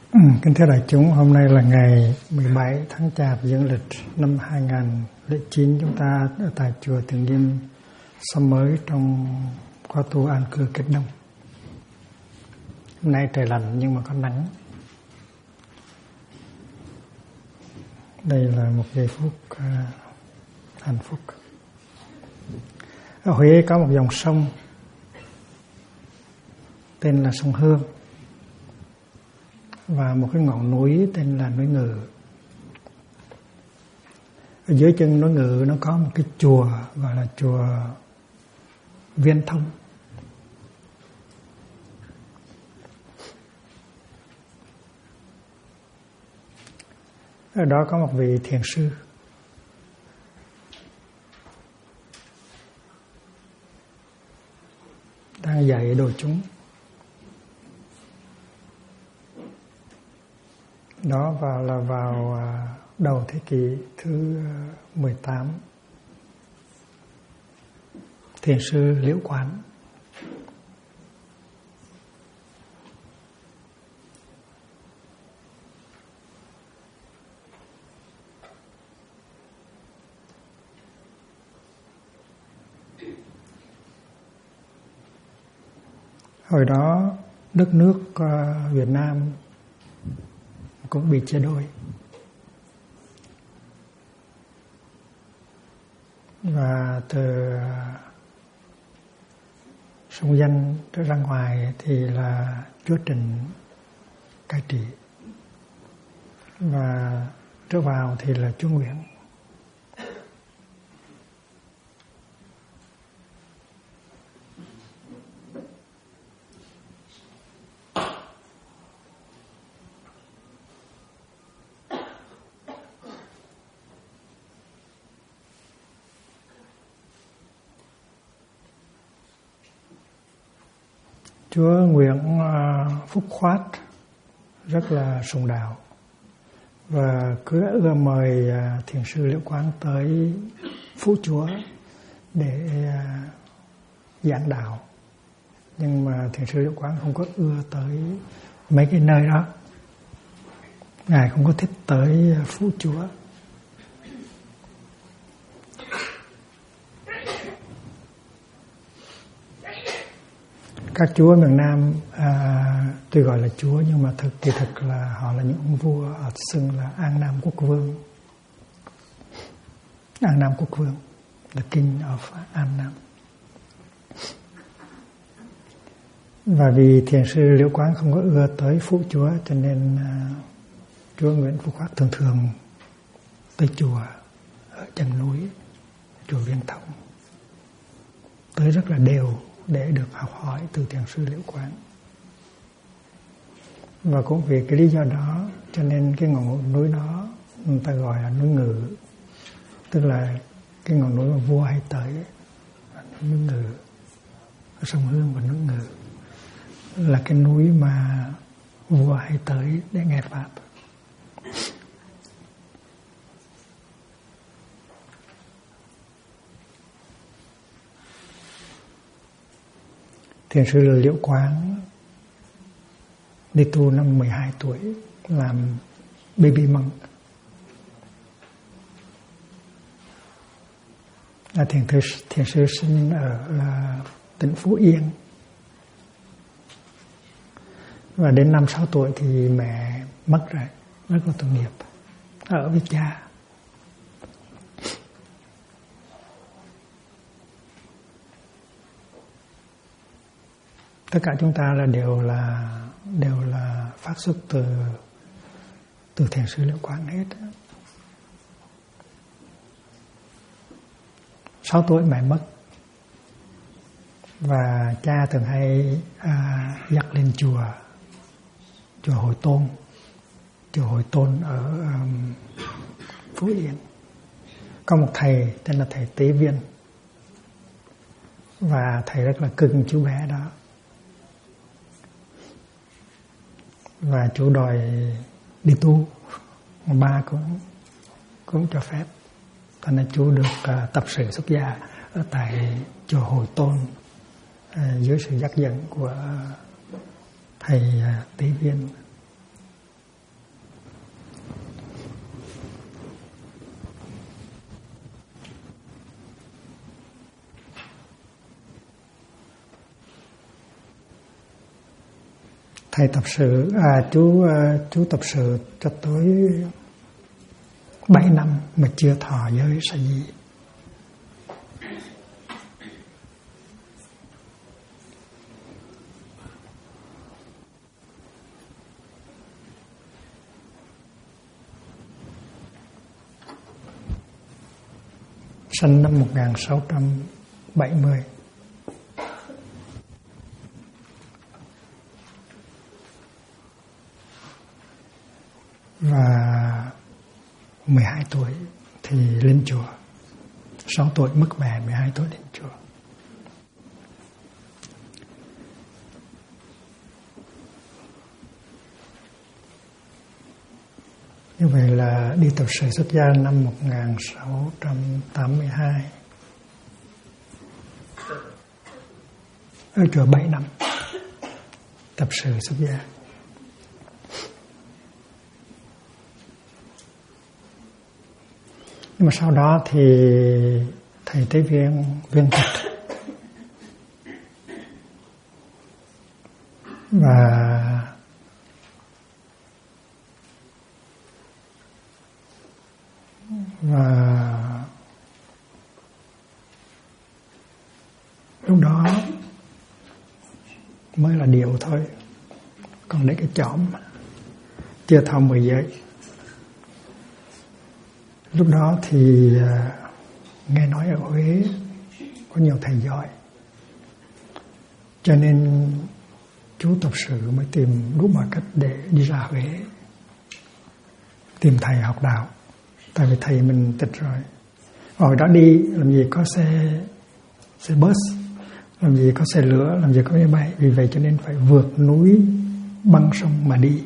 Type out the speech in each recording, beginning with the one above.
Kính thưa đại chúng, hôm nay là ngày 17 tháng Chạp dương lịch năm 2009. Chúng ta ở tại chùa Từ Nghiêm xóm mới trong khóa tu an cư Kết Đông. Hôm nay trời lạnh nhưng mà có nắng. Đây là một giây phút hạnh phúc. Ở Huế có một dòng sông tên là sông Hương và một cái ngọn núi tên là núi Ngự. Ở dưới chân núi Ngự nó có một cái chùa gọi là chùa Viên Thông. Ở đó có một vị thiền sư đang dạy đồ chúng. Đó vào đầu thế kỷ thứ 18. Thiền sư Liễu Quán. Hồi đó đất nước Việt Nam cũng bị chia đôi. Và từ sông Danh trở ra ngoài thì là Chúa Trịnh cai trị. Và trở vào thì là Chúa Nguyễn. Chúa Nguyễn Phúc Khoát rất là sùng đạo và cứ ưa mời thiền sư Liễu Quán tới Phú Chúa để giảng đạo. Nhưng mà thiền sư Liễu Quán không có ưa tới mấy cái nơi đó. Ngài không có thích tới Phú Chúa. Các chúa miền Nam tuy gọi là chúa nhưng mà kỳ thực là họ là những ông vua, xưng là An Nam Quốc Vương. An Nam Quốc Vương, the king of An Nam. Và vì thiền sư Liễu Quán không có ưa tới Phú Chúa cho nên chúa Nguyễn Phúc Khoát thường thường tới chùa ở chân núi, chùa Viên Thông, tới rất là đều để được học hỏi từ thiền sư Liễu Quán. Và cũng vì cái lý do đó cho nên cái ngọn núi đó người ta gọi là núi Ngự, tức là cái ngọn núi mà vua hay tới, núi Ngự ở sông Hương. Và núi Ngự là cái núi mà vua hay tới để nghe pháp. Thiền sư Liễu Quán đi tu năm 12 tuổi, làm baby monk. Thiền sư sinh ở tỉnh Phú Yên. Và đến 5-6 tuổi thì mẹ mất rồi, rất là tội nghiệp, ở với cha. Tất cả chúng ta đều là phát xuất từ thiền sư Liễu Quán hết. 6 tuổi mẹ mất và cha thường hay dắt lên chùa Hội Tôn ở Phú Yên. Có một thầy tên là thầy Tế Viên và thầy rất là cưng chú bé đó. Và chú đòi đi tu, mà ba cũng cho phép. Cho nên chú được tập sự xuất gia ở tại chùa Hội Tôn dưới sự dắt dẫn của thầy Tế Viên. thầy tập sự, chú tập sự cho tới 7 năm mà chưa thọ giới sa di. Sinh năm 1670. Và 12 tuổi thì lên chùa. 6 tuổi mất mẹ, 12 tuổi lên chùa. Như vậy là đi tập sự xuất gia năm 1682. Ở chùa 7 năm tập sự xuất gia. Nhưng mà sau đó thì thầy tới viên tịch và lúc đó mới là điều thôi, còn để cái chõm chưa thọ 10 giới. Lúc đó thì nghe nói ở Huế có nhiều thầy giỏi, cho nên chú tập sự mới tìm đủ mọi cách để đi ra Huế tìm thầy học đạo. Tại vì thầy mình tịch rồi. Hồi đó đi làm gì có xe bus, làm gì có xe lửa, làm gì có máy bay. Vì vậy cho nên phải vượt núi băng sông mà đi.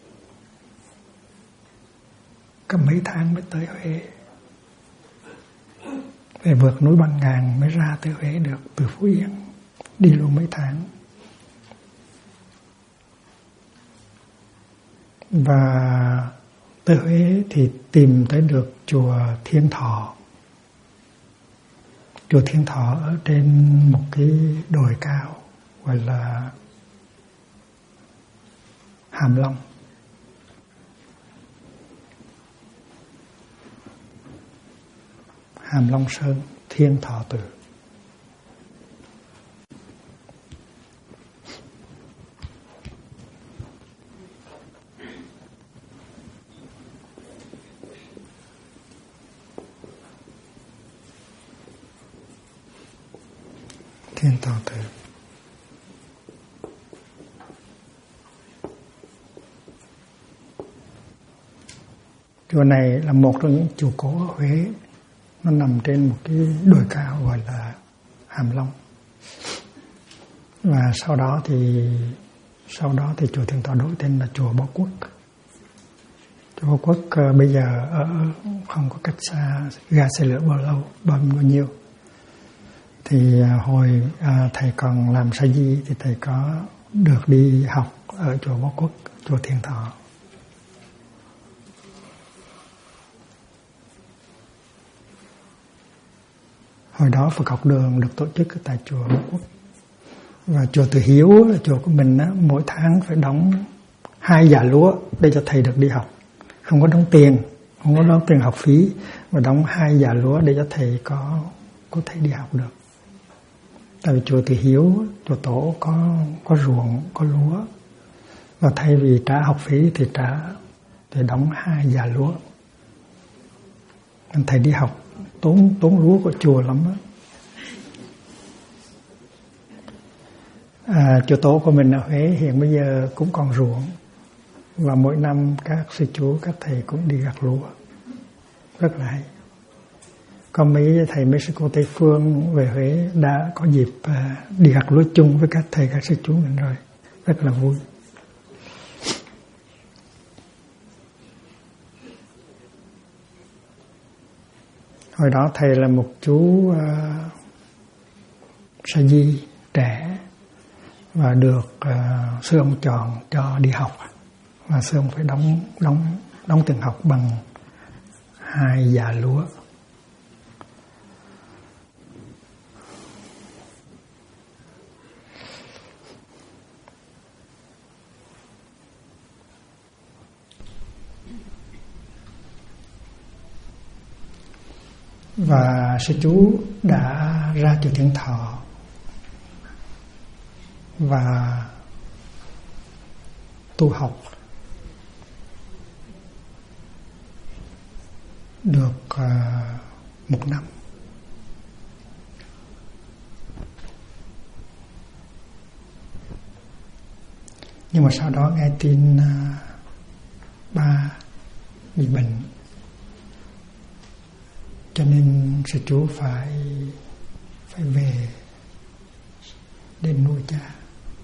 Cả mấy tháng mới tới Huế. Phải vượt núi Băng Ngàn mới ra tới Huế được, từ Phú Yên. Đi luôn mấy tháng. Và tới Huế thì tìm tới được chùa Thiên Thọ. Chùa Thiên Thọ ở trên một cái đồi cao gọi là Hàm Long. Hàm Long Sơn, Thiên Thọ Tự. Thiên Thọ Tự. Chùa này là một trong những chùa cổ ở Huế. Nó nằm trên một cái đồi cao gọi là Hàm Long. Và sau đó thì chùa Thiên Thọ đổi tên là chùa Bảo Quốc. Chùa Bảo Quốc bây giờ ở không có cách xa ga xe lửa bao nhiêu. Thì hồi thầy còn làm sa di thì thầy có được đi học ở chùa Bảo Quốc, chùa Thiên Thọ. Hồi đó Phật học đường được tổ chức tại chùa Bảo Quốc. Và chùa Từ Hiếu là chùa của mình á, mỗi tháng phải đóng 2 dạ lúa để cho thầy được đi học. Không có đóng tiền học phí, mà đóng 2 dạ lúa để cho thầy có thể đi học được. Tại vì chùa Từ Hiếu, chùa tổ có ruộng, có lúa. Và thay vì trả học phí thì đóng 2 dạ lúa. Nên thầy đi học tốn lúa của chùa lắm á. Chùa tổ của mình ở Huế hiện bây giờ cũng còn ruộng. Và mỗi năm các sư chú, các thầy cũng đi gặt lúa. Rất là hay. Còn mấy sư cô Tây Phương về Huế đã có dịp đi gặt lúa chung với các thầy, các sư chú mình rồi. Rất là vui. Hồi đó thầy là một chú sa di trẻ và được sư ông chọn cho đi học. Và sư ông phải đóng tiền học bằng 2 dạ lúa. Và sư chú đã ra chùa Thiên Thọ và tu học được 1 năm. Nhưng mà sau đó nghe tin ba bị bệnh, cho nên sư chú phải về để nuôi cha.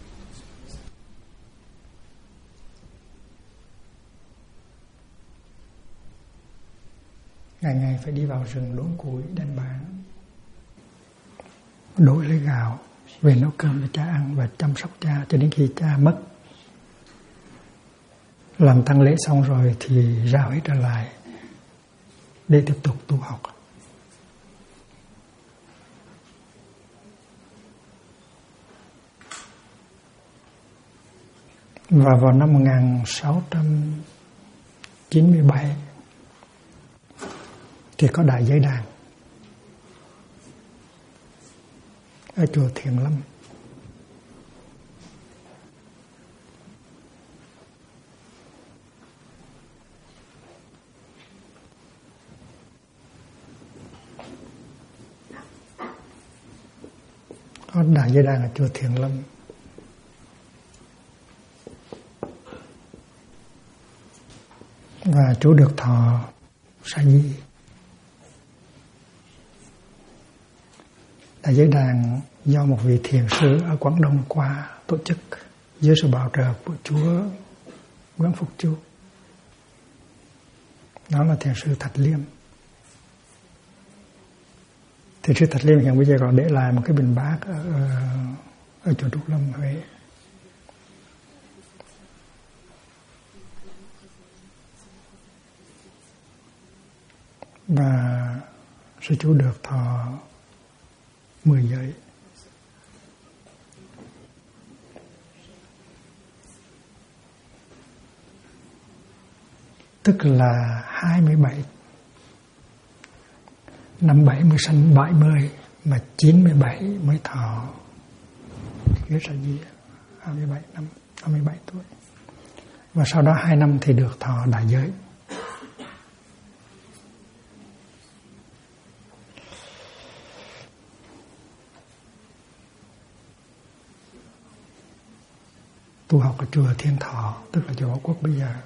Ngày ngày phải đi vào rừng đốn củi đem bán, đổi lấy gạo về nấu cơm cho cha ăn và chăm sóc cha cho đến khi cha mất. Làm tang lễ xong rồi thì ra Huế trở lại để tiếp tục tu học. Và vào năm 1697 thì có đại giới đàn ở chùa Thiền Lâm. Có đại giới đàn ở chùa Thiền Lâm. Và chú được thọ sa di. Đại giới đàn do một vị thiền sư ở Quảng Đông qua tổ chức dưới sự bảo trợ của Chúa Quán Phục Chú. Đó là thiền sư Thạch Liêm. Thiền sư Thạch Liêm hiện bây giờ còn để lại một cái bình bát ở chùa Trúc Lâm, Huế. Và sư chú được thọ 10 giới. Tức là 27 năm 70 sanh 70 mà 97 mới thọ giới sa di, 27 năm, 57 tuổi. Và sau đó 2 năm thì được thọ đại giới. Tu học ở chùa Thiên Thọ, tức là chùa Bảo Quốc bây giờ.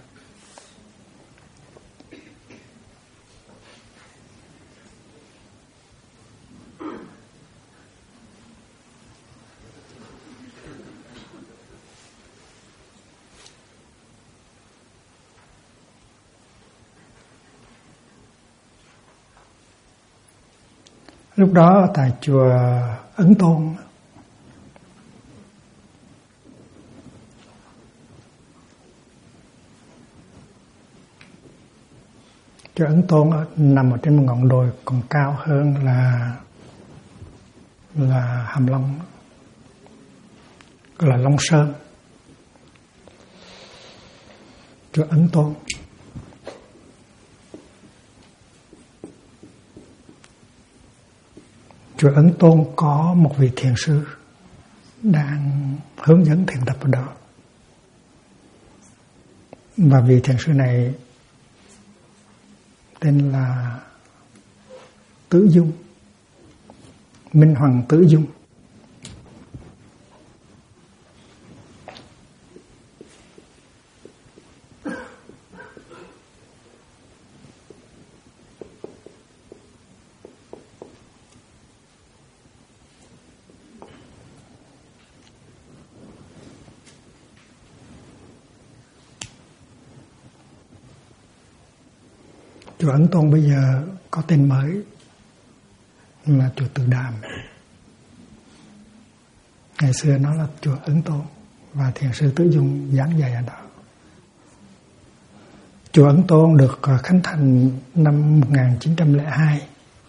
Lúc đó tại chùa Ấn Tôn, chùa Ấn Tôn nằm ở trên một ngọn đồi còn cao hơn là Hàm Long, gọi là Long Sơn. Chùa Ấn Tôn. Chùa Ấn Tôn có một vị thiền sư đang hướng dẫn thiền tập ở đó. Và vị thiền sư này tên là Tứ Dung, Minh Hoàng Tứ Dung. Chùa Ấn Tôn bây giờ có tên mới là chùa Từ Đàm. Ngày xưa nó là chùa Ấn Tôn và thiền sư Tứ Dung giảng dạy ở đó. Chùa Ấn Tôn được khánh thành năm 1902,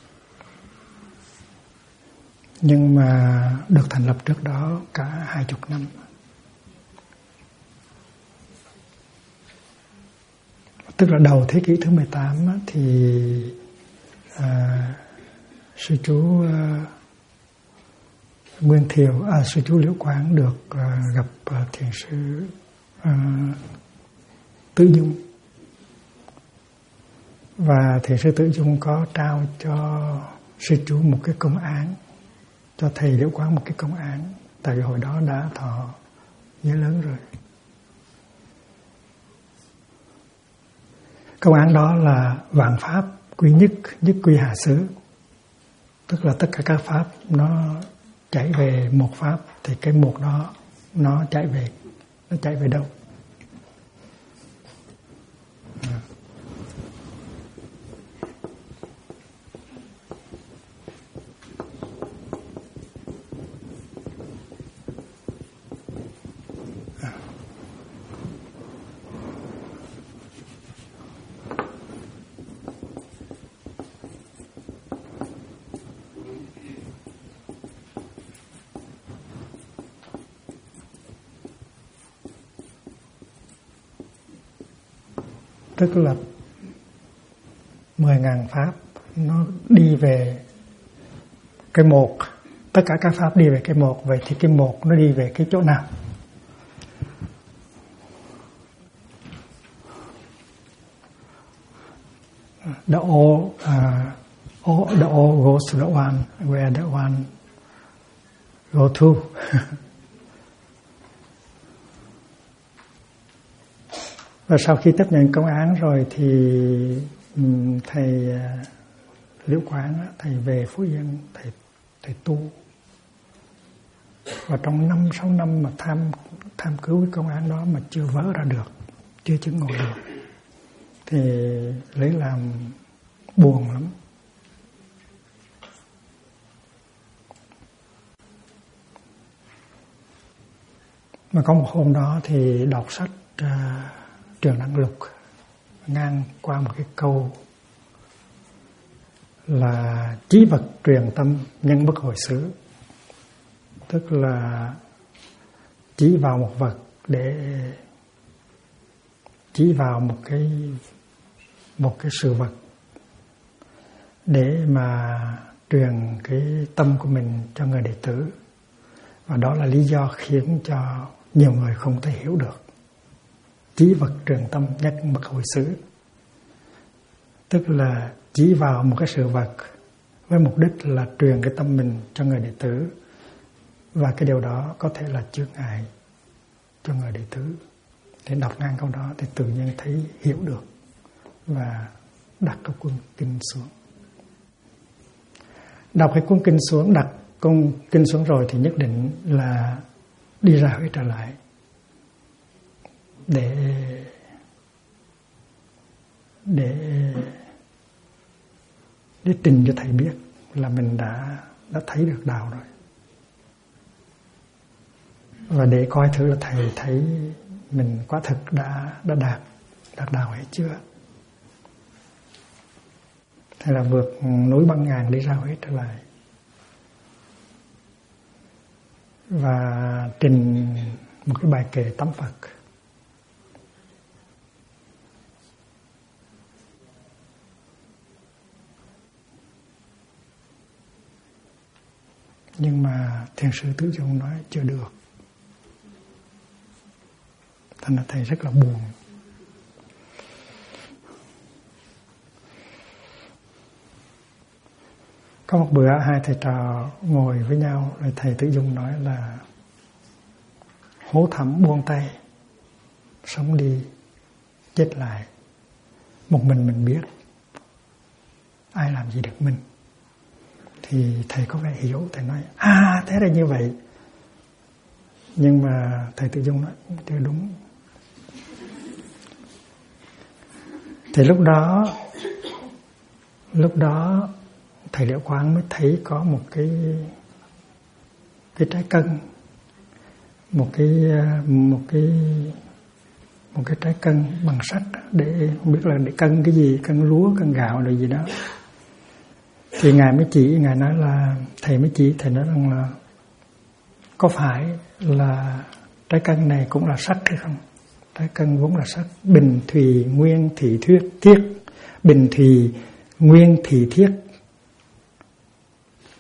nhưng mà được thành lập trước đó cả 20 năm. Tức là đầu thế kỷ thứ 18 thì sư chú Nguyên Thiều, sư chú Liễu Quán được gặp thiền sư Tự Dung, và thiền sư Tự Dung có trao cho sư chú một cái công án, cho thầy Liễu Quán một cái công án, tại vì hồi đó đã thọ giới lớn rồi. Công án đó là vạn pháp quy nhất, nhất quy hạ xứ, tức là tất cả các pháp nó chạy về một pháp, thì cái một đó nó chạy về đâu? Tức là 10.000 pháp nó đi về cái một, tất cả các pháp đi về cái một, vậy thì cái một nó đi về cái chỗ nào? The all goes to the one, where the one go to. Và sau khi tiếp nhận công án rồi thì thầy Liễu Quán, thầy về Phú Yên, thầy tu. Và trong 5-6 năm mà tham cứu cái công án đó mà chưa vỡ ra được, chưa chứng ngộ được, thì lấy làm buồn lắm. Mà có một hôm đó thì đọc sách Trường Đăng Lục, ngang qua một cái câu là chí vật truyền tâm nhân bất hồi xứ, tức là chỉ vào một vật, để chỉ vào một cái sự vật để mà truyền cái tâm của mình cho người đệ tử. Và đó là lý do khiến cho nhiều người không thể hiểu được. Chỉ vật truyền tâm nhất bất hồi xứ, tức là chỉ vào một cái sự vật với mục đích là truyền cái tâm mình cho người đệ tử, và cái điều đó có thể là chướng ngại cho người đệ tử. Thì đọc ngang câu đó thì tự nhiên thấy hiểu được và đặt cái cuốn kinh xuống. Đọc cái cuốn kinh xuống, đặt cuốn kinh xuống rồi thì nhất định là đi ra Huế trở lại để trình cho thầy biết là mình đã thấy được đạo rồi, và để coi thử là thầy thấy mình quả thực đã đạt đạo hay chưa. Thầy là vượt núi băng ngàn đi ra Huế trở lại và trình một cái bài kệ tắm Phật. Nhưng mà thiền sư Tự Dung nói chưa được. Thành ra thầy rất là buồn. Có một bữa hai thầy trò ngồi với nhau, rồi thầy Tự Dung nói là hố thẳm buông tay, sống đi chết lại, một mình biết, ai làm gì được mình. Thì thầy có vẻ hiểu, thầy nói thế là như vậy. Nhưng mà thầy Tự Dung nói chưa đúng. Thì lúc đó thầy Liễu Quán mới thấy có một cái trái cân, một cái trái cân bằng sắt, để không biết là để cân cái gì, cân lúa, cân gạo rồi gì đó. Thì ngài nói là thầy nói rằng là có phải là trái cân này cũng là sắt hay không? Trái cân vốn là sắt, bình thùy nguyên thị thiết, bình thùy nguyên thị thiết,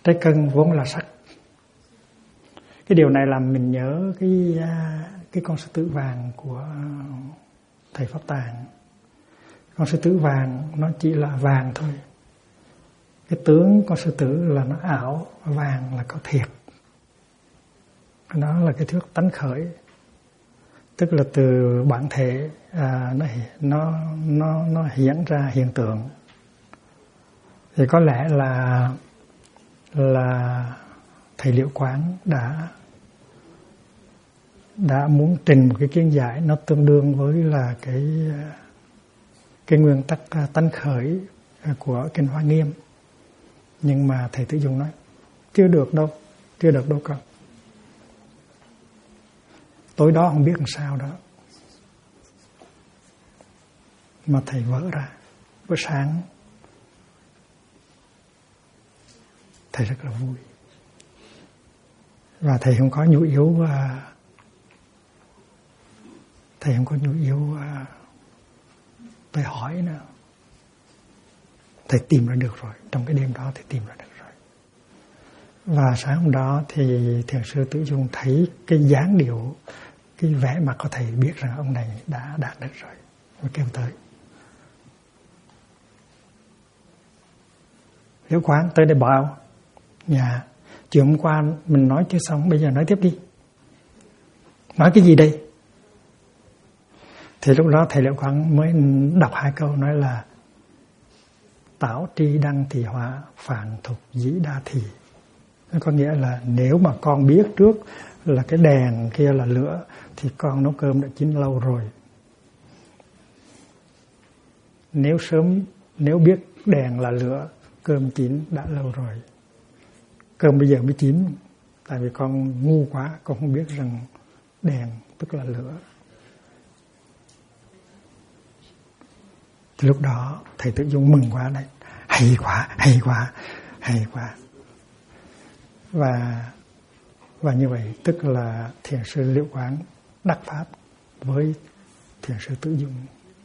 Trái cân vốn là sắc. Cái điều này làm mình nhớ cái con sư tử vàng của thầy Pháp Tạng. Con sư tử vàng nó chỉ là vàng thôi. Cái tướng con sư tử là nó ảo, vàng là có thiệt. Đó là cái thuyết tánh khởi, tức là từ bản thể nó hiện ra hiện tượng. Thì có lẽ là thầy Liễu Quán đã muốn trình một cái kiến giải nó tương đương với là cái nguyên tắc tánh khởi của kinh Hoa Nghiêm. Nhưng mà thầy Tử Dung nói chưa được đâu con. Tối đó không biết làm sao đó mà thầy vỡ ra. Bữa sáng thầy rất là vui, và thầy không có nhu yếu tôi hỏi nữa. Thầy tìm ra được rồi, trong cái đêm đó thầy tìm ra được rồi. Và sáng hôm đó thì thiền sư Tử Dung thấy cái dáng điệu, cái vẻ mặt của thầy, biết rằng ông này đã đạt được rồi, mới kêu tới. Liễu Quán tới đây bảo: dạ, chiều hôm qua mình nói chưa xong, bây giờ nói tiếp đi. Nói cái gì đây? Thì lúc đó thầy Liễu Quán mới đọc 2 câu, nói là tảo tri đăng thì hóa, phản thục dĩ đa thì. Nó có nghĩa là nếu mà con biết trước là cái đèn kia là lửa thì con nấu cơm đã chín lâu rồi. Nếu biết đèn là lửa, cơm chín đã lâu rồi. Cơm bây giờ mới chín, tại vì con ngu quá, con không biết rằng đèn tức là lửa. Thì lúc đó thầy Tử Dung mừng quá đấy, hay quá. Và như vậy tức là thiền sư Liễu Quán đắc pháp với thiền sư Tử Dung.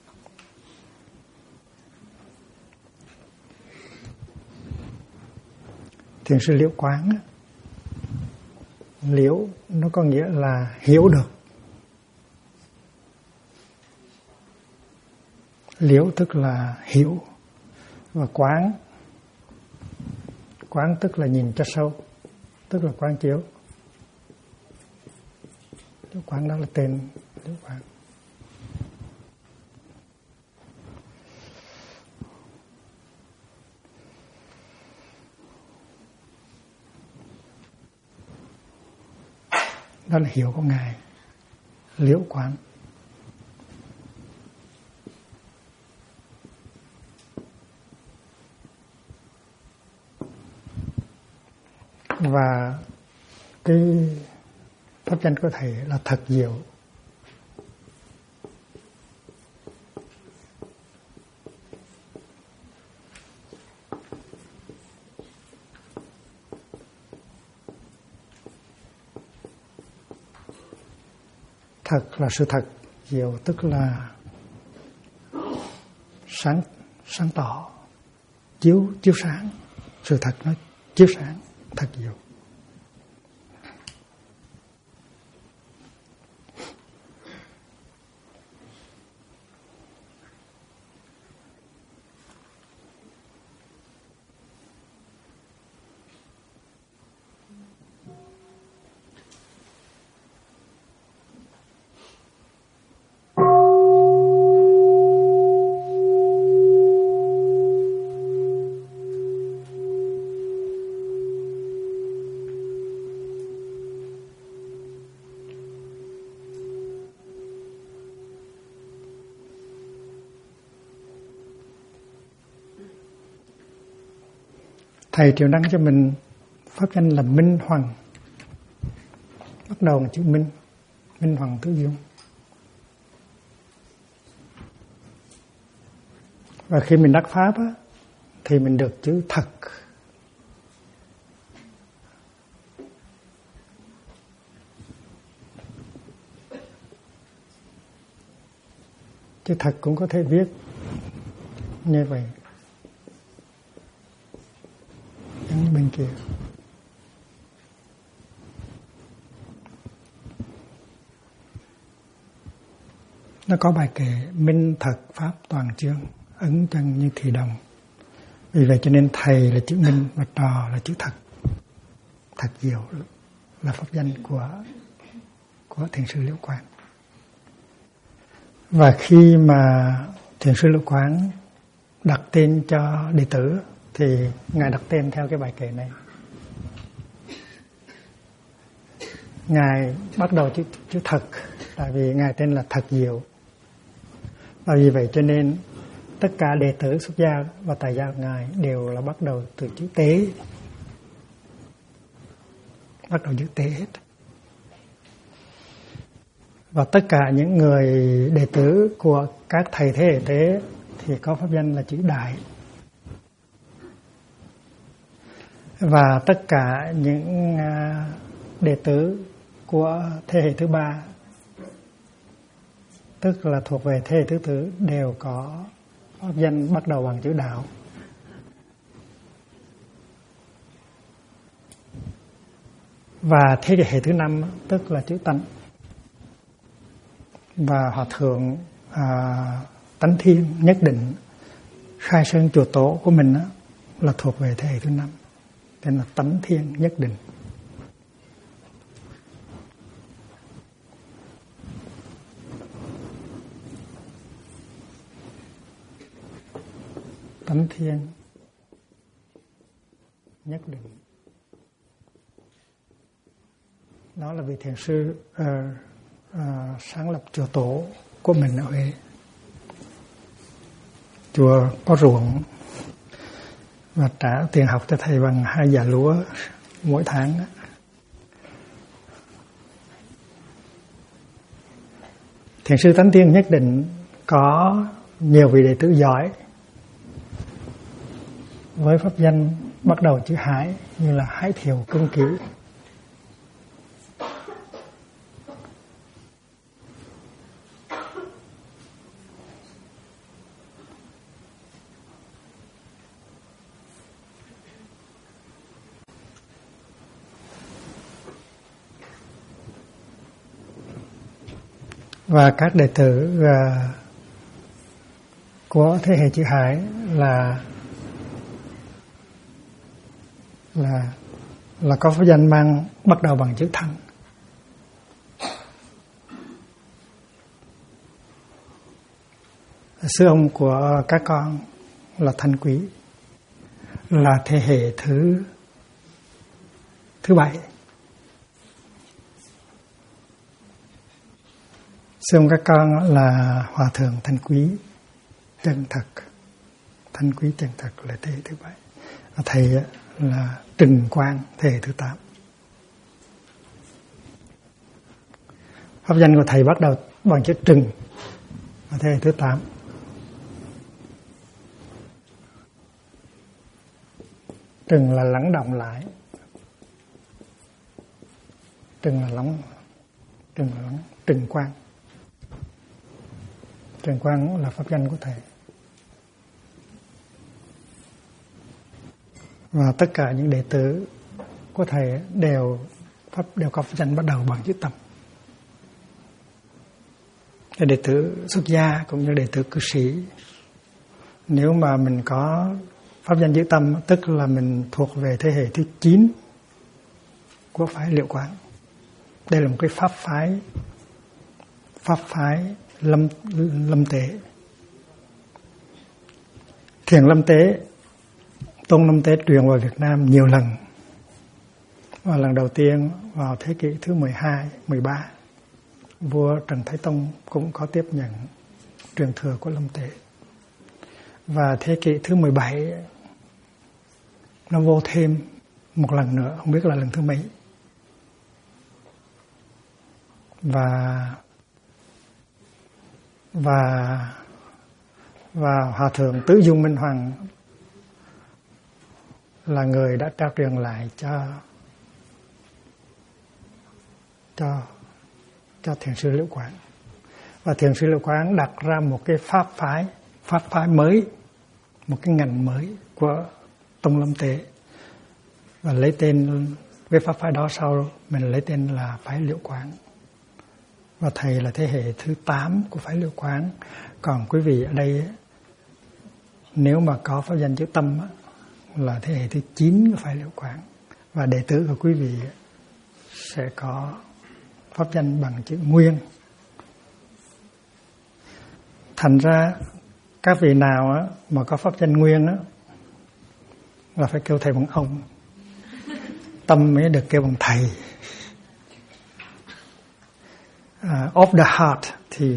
Thiền sư Liễu Quán, liễu nó có nghĩa là hiểu được. Liễu tức là hiểu, và quán tức là nhìn cho sâu, tức là quán chiếu. Liễu Quán đó là tên Liễu Quán. Đó là hiểu của Ngài Liễu Quán. Và cái pháp danh của thầy là Thật Diệu. Thật là sự thật, diệu tức là sáng tỏ, chiếu sáng. Sự thật nó chiếu sáng, thật diệu. Thầy Triệu Đăng cho mình pháp danh là Minh Hoàng. Bắt đầu là chữ Minh, Minh Hoàng Tử Dung. Và khi mình đắc pháp á, thì mình được chữ thật. Chữ thật cũng có thể viết như vậy. Bên kia nó có bài kệ minh thật pháp toàn chương, ấn chân như thị đồng. Vì vậy cho nên thầy là chữ minh và trò là chữ thật. Thật diệu là pháp danh của thiền sư Liễu Quán. Và khi mà thiền sư Liễu Quán đặt tên cho đệ tử thì ngài đặt tên theo cái bài kệ này. Ngài bắt đầu chữ thật, tại vì ngài tên là Thật Diệu. Và vì vậy cho nên tất cả đệ tử xuất gia và tại gia của ngài đều là bắt đầu từ chữ tế, bắt đầu chữ tế hết. Và tất cả những người đệ tử của các thầy thế hệ tế thì có pháp danh là chữ Đại. Và tất cả những đệ tử của thế hệ thứ ba, tức là thuộc về thế hệ thứ tư, đều có pháp danh bắt đầu bằng chữ Đạo. Và thế hệ thứ năm tức là chữ Tánh. Và Hòa Thượng Tánh Thiên Nhất Định khai sơn chùa tổ của mình là thuộc về thế hệ thứ năm, tên là Tánh Thiên Nhất Định. Tánh Thiên Nhất Định. Đó là vị thiền sư sáng lập chùa tổ của mình ở Huế. Chùa có ruộng và trả tiền học cho thầy bằng 2 dạ lúa mỗi tháng. Thiền sư Tánh Thiên Nhất Định có nhiều vị đệ tử giỏi với pháp danh bắt đầu chữ Hải, như là Hải Thiều Cưng Kỷ, và các đệ tử của thế hệ chữ Hải là có pháp danh mang bắt đầu bằng chữ Thanh. Sư ông của các con là Thanh Quý, là thế hệ thứ 7. Sư ông các con là Hòa Thượng Thanh Quý Chân Thật. Thanh Quý Chân Thật là thế hệ thứ 7. Và thầy là Trừng Quang, thế hệ thứ 8. Pháp danh của thầy bắt đầu bằng chữ Trừng, là thế hệ thứ 8. Trừng là lắng động lại. Trừng Quang. Trừng Quang là pháp danh của thầy. Và tất cả những đệ tử của thầy đều có pháp danh bắt đầu bằng chữ Tâm. Cái đệ tử xuất gia cũng như đệ tử cư sĩ, nếu mà mình có pháp danh chữ Tâm, tức là mình thuộc về thế hệ thứ 9 của phái Liễu Quán. Đây là một cái pháp phái lâm tế. Thiền lâm tế, tôn lâm tế truyền vào Việt Nam nhiều lần. Và lần đầu tiên vào thế kỷ thứ 12, 13, vua Trần Thái Tông cũng có tiếp nhận truyền thừa của lâm tế. Và thế kỷ thứ 17 nó vô thêm một lần nữa, không biết là lần thứ mấy. Và Hòa Thượng Tứ Dung Minh Hoàng là người đã trao truyền lại cho thiền sư Liễu Quán. Và thiền sư Liễu Quán đặt ra một cái pháp phái mới, một cái ngành mới của tông lâm tế, và lấy tên cái pháp phái đó sau mình lấy tên là phái Liễu Quán. và thầy là thế hệ thứ 8 của phái Liễu Quán. Còn quý vị ở đây nếu mà có pháp danh chữ Tâm là thế hệ thứ 9 của phái Liễu Quán, và đệ tử của quý vị sẽ có pháp danh bằng chữ Nguyên. Thành ra các vị nào mà có pháp danh Nguyên là phải kêu thầy bằng ông, Tâm mới được kêu bằng thầy. Of the heart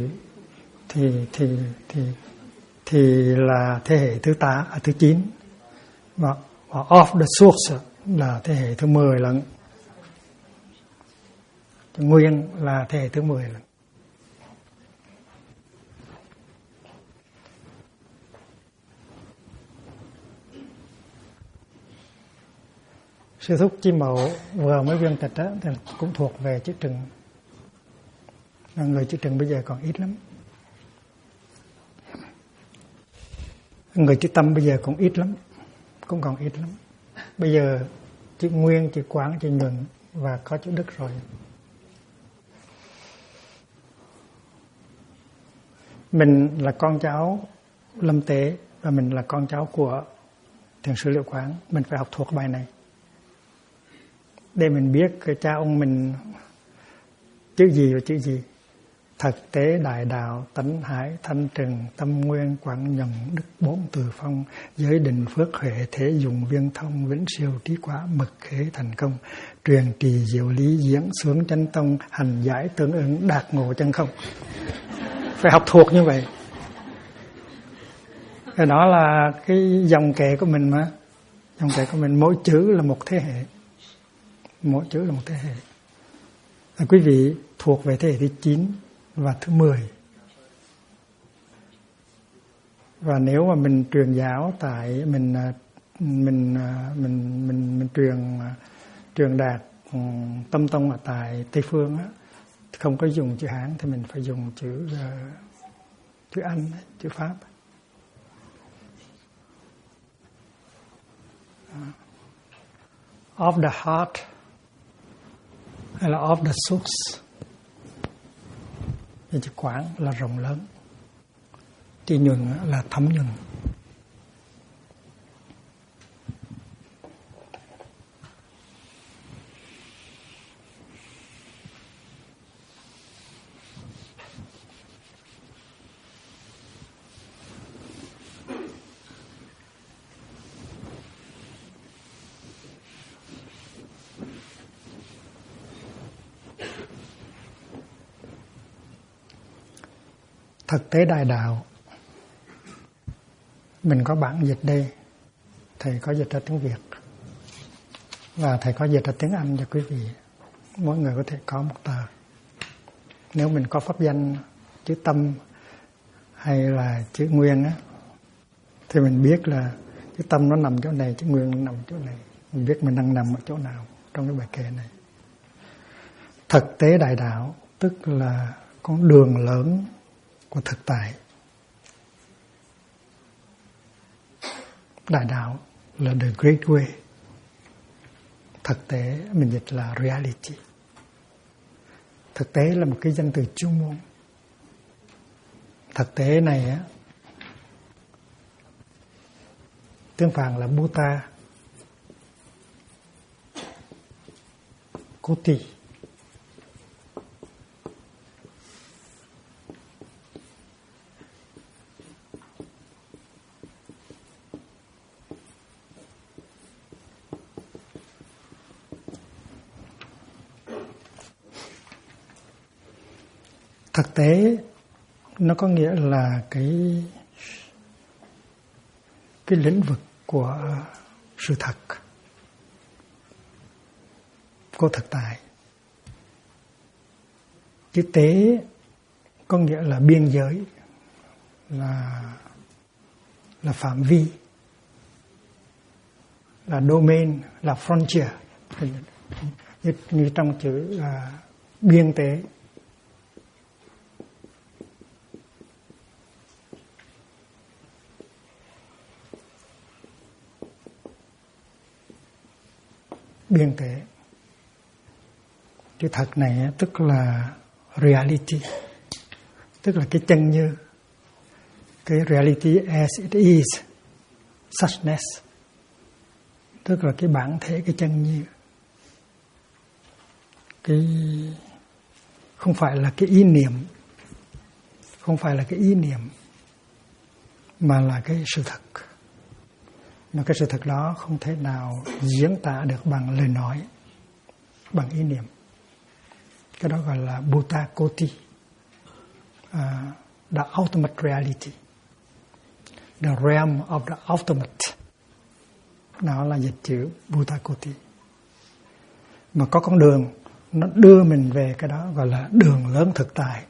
thì là thế hệ thứ 9, và of the source là thế hệ thứ 10 lần. Nguyên là thế hệ thứ 10 lần. Sư thúc Chi Mậu vừa mới viên tịch thì cũng thuộc về chữ Trừng. Người chữ Trừng bây giờ còn ít lắm. Người chữ Tâm bây giờ cũng ít lắm, cũng còn ít lắm. Bây giờ chữ Nguyên, chữ Quán, chữ Nhuận và có chữ Đức rồi. Mình là con cháu Lâm Tế và mình là con cháu của Thiền sư Liễu Quán. Mình phải học thuộc bài này để mình biết cái cha ông mình chữ gì và chữ gì. Thật tế đại đạo, tánh hải, thanh trừng, tâm nguyên, quảng nhận, đức bốn từ phong, giới định phước huệ, thế dùng viên thông, vĩnh siêu trí quả, mực khế thành công, truyền trì diệu lý, diễn sướng chánh tông, hành giải tương ứng, đạt ngộ chân không. Phải học thuộc như vậy. Cái đó là cái dòng kệ của mình mà. Dòng kệ của mình mỗi chữ là một thế hệ. Mỗi chữ là một thế hệ. Quý vị thuộc về thế hệ thứ 9 và thứ 10. Và nếu mà mình truyền giáo tại mình truyền đạt tâm tông ở tại Tây phương á, không có dùng chữ Hán thì mình phải dùng chữ Anh, chữ Pháp. Of the heart hay là of the source. Chữ Quán là rộng lớn, chữ Nhuận là thấm nhuận. Thực tế đại đạo, mình có bản dịch đây, thầy có dịch ra tiếng Việt và thầy có dịch ra tiếng Anh cho quý vị. Mỗi người có thể có một tờ. Nếu mình có pháp danh chữ Tâm hay là chữ Nguyên á, thì mình biết là chữ Tâm nó nằm chỗ này, chữ Nguyên nó nằm chỗ này. Mình biết mình đang nằm ở chỗ nào trong cái bài kệ này. Thực tế đại đạo tức là con đường lớn của thực tại. Đại đạo là the great way. Thực tế mình dịch là reality. Thực tế là một cái danh từ chuyên môn. Thực tế này á, tiếng Phạn là Buddha, Koti. Thực tế nó có nghĩa là cái lĩnh vực của sự thật, của thực tại. Chữ tế có nghĩa là biên giới, là phạm vi, là domain, là frontier, như trong chữ biên tế. Biên tế. Chữ thật này tức là reality, tức là cái chân như, cái reality as it is, suchness, tức là cái bản thể cái chân như, cái không phải là cái ý niệm, không phải là cái ý niệm, mà là cái sự thật. Mà cái sự thật đó không thể nào diễn tả được bằng lời nói, bằng ý niệm. Cái đó gọi là Bhuta Koti, the ultimate reality, the realm of the ultimate. Nó là dịch chữ Bhuta Koti. Mà có con đường nó đưa mình về cái đó, gọi là đường lớn thực tại.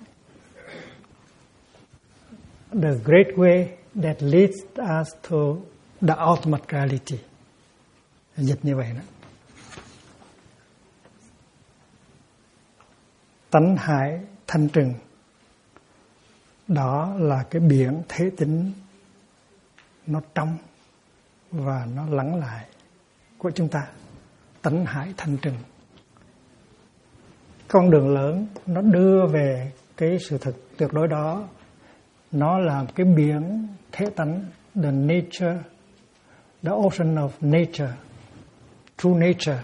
The great way that leads us to the ultimate reality. Dịch như vậy đó. Tánh hải thanh trừng, đó là cái biển thế tính nó trong và nó lắng lại của chúng ta. Tánh hải thanh trừng, con đường lớn nó đưa về cái sự thật tuyệt đối đó. Nó là cái biển thế tánh, the nature, the ocean of nature, true nature.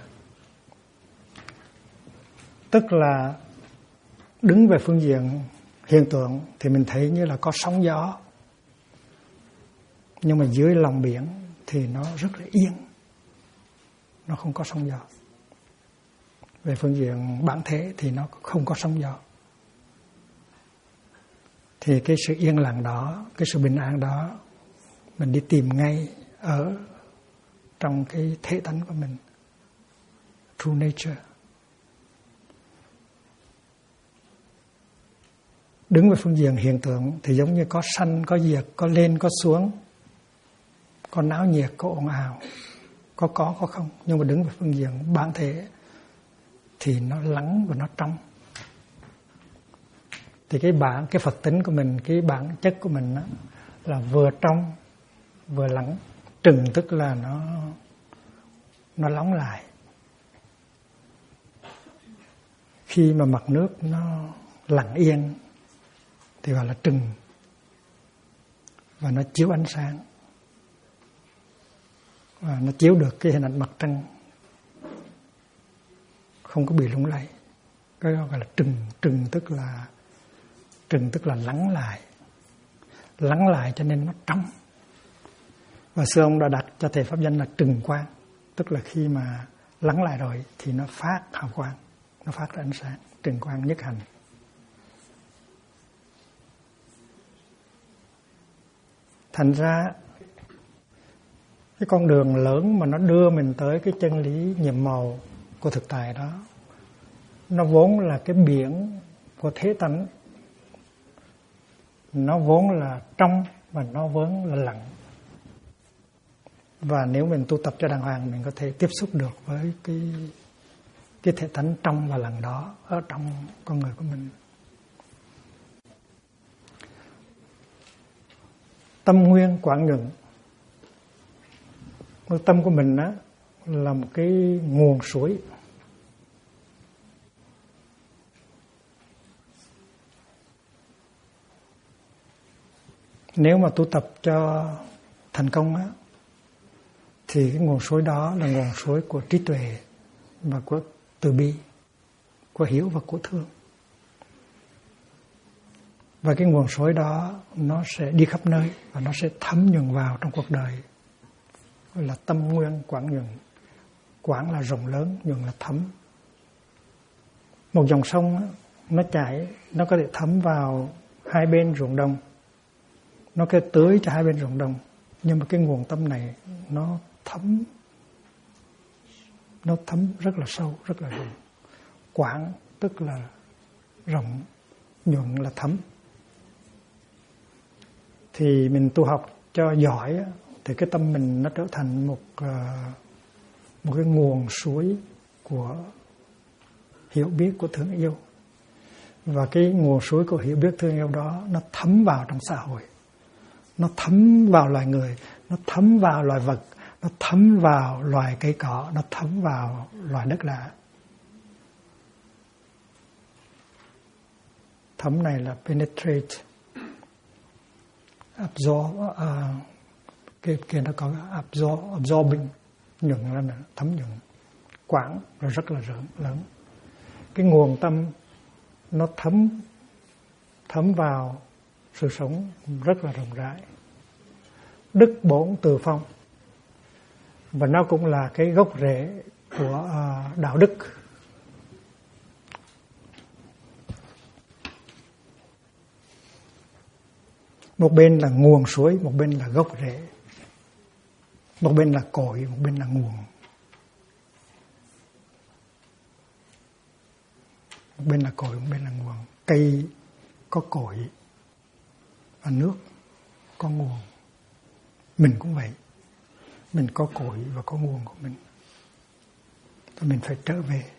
Tức là đứng về phương diện hiện tượng thì mình thấy như là có sóng gió, nhưng mà dưới lòng biển thì nó rất là yên, nó không có sóng gió. Về phương diện bản thể thì nó không có sóng gió. Thì cái sự yên lặng đó, cái sự bình an đó, mình đi tìm ngay ở trong cái thể tánh của mình, true nature. Đứng về phương diện hiện tượng thì giống như có sanh, có diệt, có lên, có xuống, có náo nhiệt, có ồn ào, có không. Nhưng mà đứng về phương diện bản thể thì nó lắng và nó trong. Thì cái Phật tính của mình, cái bản chất của mình đó, là vừa trong vừa lắng. Trừng tức là nó nóng lại. Khi mà mặt nước nó lặng yên thì gọi là trừng, và nó chiếu ánh sáng, và nó chiếu được cái hình ảnh mặt trăng, không có bị lung lay. Cái đó gọi là trừng. Trừng tức là lắng lại cho nên nó trong. Và sư ông đã đặt cho thầy pháp danh là trừng quang, tức là khi mà lắng lại rồi thì nó phát hào quang, nó phát ra ánh sáng. Trừng quang nhất hành. Thành ra cái con đường lớn mà nó đưa mình tới cái chân lý nhiệm màu của thực tại đó, nó vốn là cái biển của thế tánh, nó vốn là trong và nó vốn là lặng. Và nếu mình tu tập cho đàng hoàng, mình có thể tiếp xúc được với cái thể tánh trong và lặng đó ở trong con người của mình. Tâm nguyên quảng nhuận. Tâm của mình á là một cái nguồn suối. Nếu mà tu tập cho thành công á, thì cái nguồn suối đó là nguồn suối của trí tuệ và của từ bi, của hiểu và của thương. Và cái nguồn suối đó nó sẽ đi khắp nơi và nó sẽ thấm nhuần vào trong cuộc đời. Gọi là tâm nguyên quảng nhuận. Quảng là rộng lớn, nhuận là thấm. Một dòng sông nó chảy, nó có thể thấm vào hai bên ruộng đồng, nó có thể tưới cho hai bên ruộng đồng. Nhưng mà cái nguồn tâm này nó thấm rất là sâu, rất là rộng. Quảng tức là rộng, nhuận là thấm. Thì mình tu học cho giỏi thì cái tâm mình nó trở thành một cái nguồn suối của hiểu biết, của thương yêu. Và cái nguồn suối của hiểu biết thương yêu đó nó thấm vào trong xã hội, nó thấm vào loài người, nó thấm vào loài vật, nó thấm vào loài cây cỏ, nó thấm vào loài đất lạ. Thấm này là penetrate, absorb, cái kia nó có absorbing, nhuận ra nữa, thấm nhuận, quảng rồi rất là lớn. Cái nguồn tâm nó thấm vào sự sống rất là rộng rãi. Đức bổn từ phong, và nó cũng là cái gốc rễ của đạo đức. Một bên là nguồn suối, một bên là gốc rễ. Một bên là cội, một bên là nguồn. Một bên là cội, một bên là nguồn. Cây có cội và nước có nguồn. Mình cũng vậy. Mình có cội và có nguồn của mình. Thì mình phải trở về.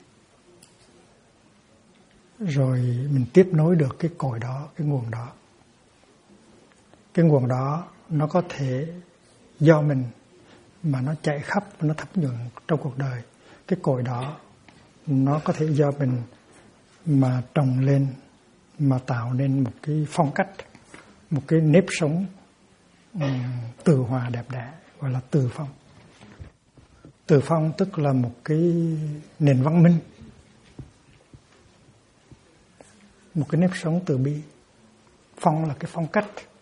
Rồi mình tiếp nối được cái cội đó, cái nguồn đó. Cái nguồn đó nó có thể do mình mà nó chạy khắp, nó thấm nhuận trong cuộc đời. Cái cội đó nó có thể do mình mà trồng lên, mà tạo nên một cái phong cách, một cái nếp sống từ hòa đẹp đẽ, gọi là từ phong. Từ phong tức là một cái nền văn minh, một cái nếp sống từ bi. Phong là cái phong cách,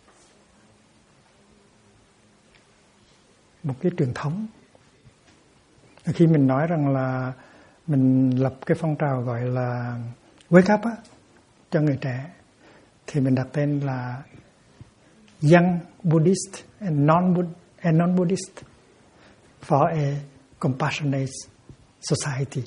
một cái truyền thống. Khi mình nói rằng là mình lập cái phong trào gọi là Wake Up á, cho người trẻ, thì mình đặt tên là Young Buddhist and Non-Buddhist for a Compassionate Society.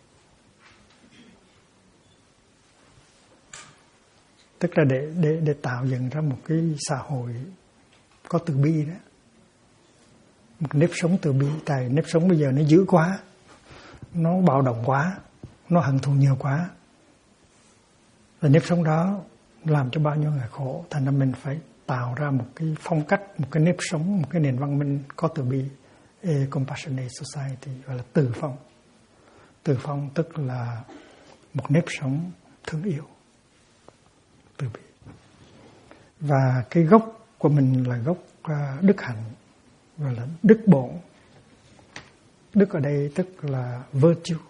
Tức là để tạo dựng ra một cái xã hội có từ bi đó. Một nếp sống từ bi. Tại nếp sống bây giờ nó dữ quá, nó bạo động quá, nó hận thù nhiều quá. Và nếp sống đó làm cho bao nhiêu người khổ. Thành ra mình phải tạo ra một cái phong cách, một cái nếp sống, một cái nền văn minh có từ bi. A Compassionate Society, gọi là từ phong. Từ phong tức là một nếp sống thương yêu, từ bi. Và cái gốc của mình là gốc đức hạnh, gọi là đức bổn. Đức ở đây tức là virtue.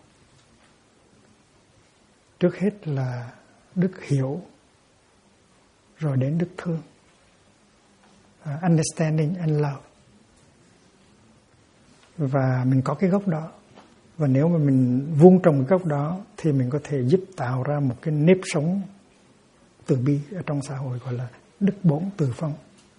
Trước hết là đức hiểu, rồi đến đức thương. Understanding and love. Và mình có cái gốc đó. Và nếu mà mình vuông trồng cái gốc đó thì mình có thể giúp tạo ra một cái nếp sống từ bi ở trong xã hội, gọi là đức bổn từ phong.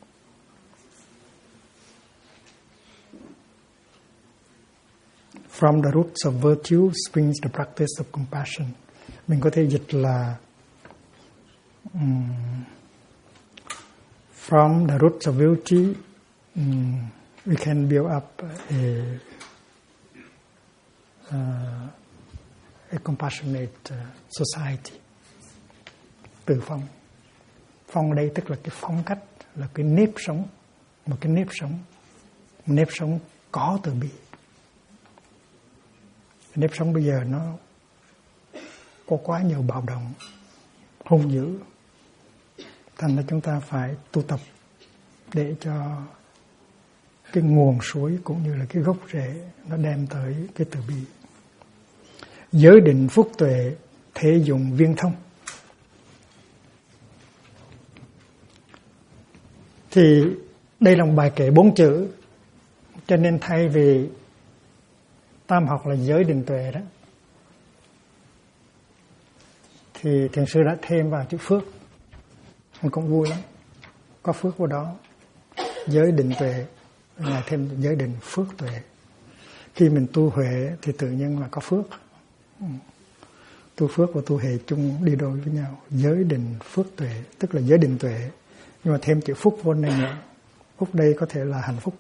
From the roots of virtue springs the practice of compassion. Mình có thể dịch là from the roots of virtue we can build up a compassionate society. Từ phong. Phong ở đây tức là cái phong cách, là cái nếp sống, một cái nếp sống có từ bi. Nếp sống bây giờ nó có quá nhiều bạo động, hung dữ. Thành ra chúng ta phải tu tập để cho cái nguồn suối cũng như là cái gốc rễ nó đem tới cái từ bi. Giới định phúc tuệ, thể dụng viên thông. Thì đây là một bài kệ 4 chữ, cho nên thay vì tam học là giới định tuệ đó, thì thiền sư đã thêm vào chữ phước. Mình cũng vui lắm, có phước vào đó. Giới định tuệ, là thêm giới định phước tuệ. Khi mình tu huệ thì tự nhiên là có phước. Tu phước và tu huệ chung đi đôi với nhau. Giới định phước tuệ, tức là giới định tuệ, nhưng mà thêm chữ phúc vô này nữa. Phúc đây có thể là hạnh phúc.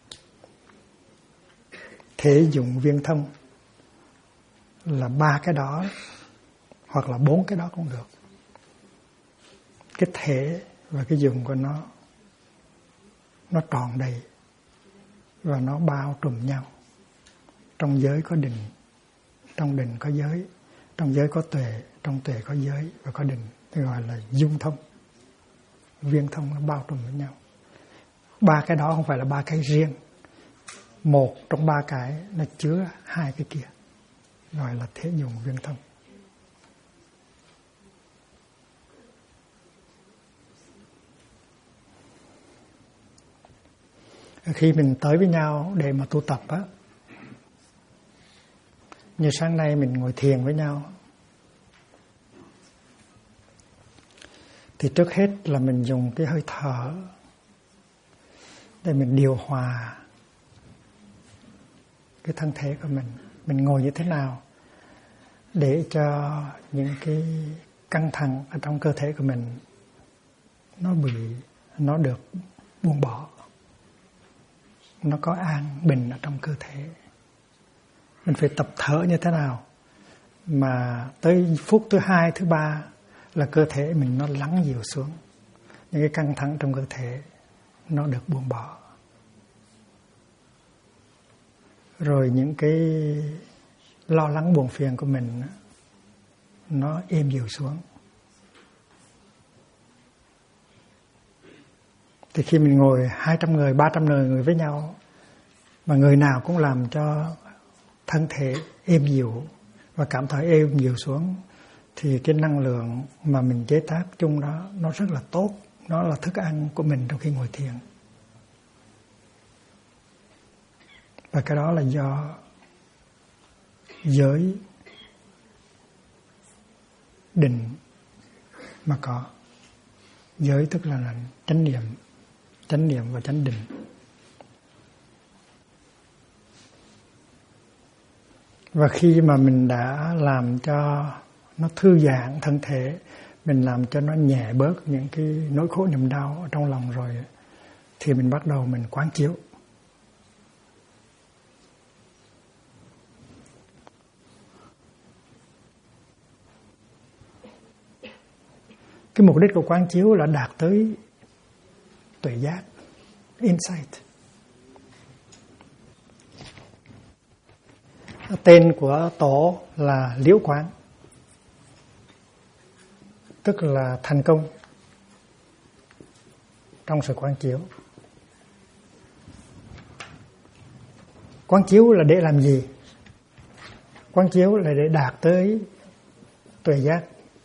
Thể dụng viên thông là 3 cái đó, hoặc là 4 cái đó cũng được. Cái thể và cái dụng của nó tròn đầy và nó bao trùm nhau. Trong giới có định, trong định có giới, trong giới có tuệ, trong tuệ có giới và có định. thì gọi là dung thông. Viên thông nó bao trùm với nhau. Ba cái đó không phải là ba cái riêng, một trong ba cái nó chứa hai cái kia, gọi là thế dùng viên thông. Khi mình tới với nhau để mà tu tập á, như sáng nay mình ngồi thiền với nhau, thì trước hết là mình dùng cái hơi thở để mình điều hòa cái thân thể của mình. Mình ngồi như thế nào để cho những cái căng thẳng ở trong cơ thể của mình nó được buông bỏ, nó có an bình ở trong cơ thể. Mình phải tập thở như thế nào mà tới phút thứ 2, thứ 3 là cơ thể mình nó lắng dịu xuống, những cái căng thẳng trong cơ thể nó được buông bỏ, rồi những cái lo lắng buồn phiền của mình nó êm dịu xuống. Thì khi mình ngồi 200 người, 300 người với nhau, mà người nào cũng làm cho thân thể êm dịu và cảm thấy êm dịu xuống, thì cái năng lượng mà mình chế tác chung đó nó rất là tốt. Nó là thức ăn của mình trong khi ngồi thiền. Và cái đó là do giới định mà có. Giới tức là chánh niệm và chánh định. Và khi mà mình đã làm cho nó thư giãn thân thể, mình làm cho nó nhẹ bớt những cái nỗi khổ niềm đau ở trong lòng rồi, thì mình bắt đầu mình quán chiếu. Cái mục đích của quán chiếu là đạt tới tuệ giác, insight. Tên của tổ là Liễu Quán, tức là thành công trong sự quán chiếu. Quán chiếu là để làm gì? Quán chiếu là để đạt tới tuệ giác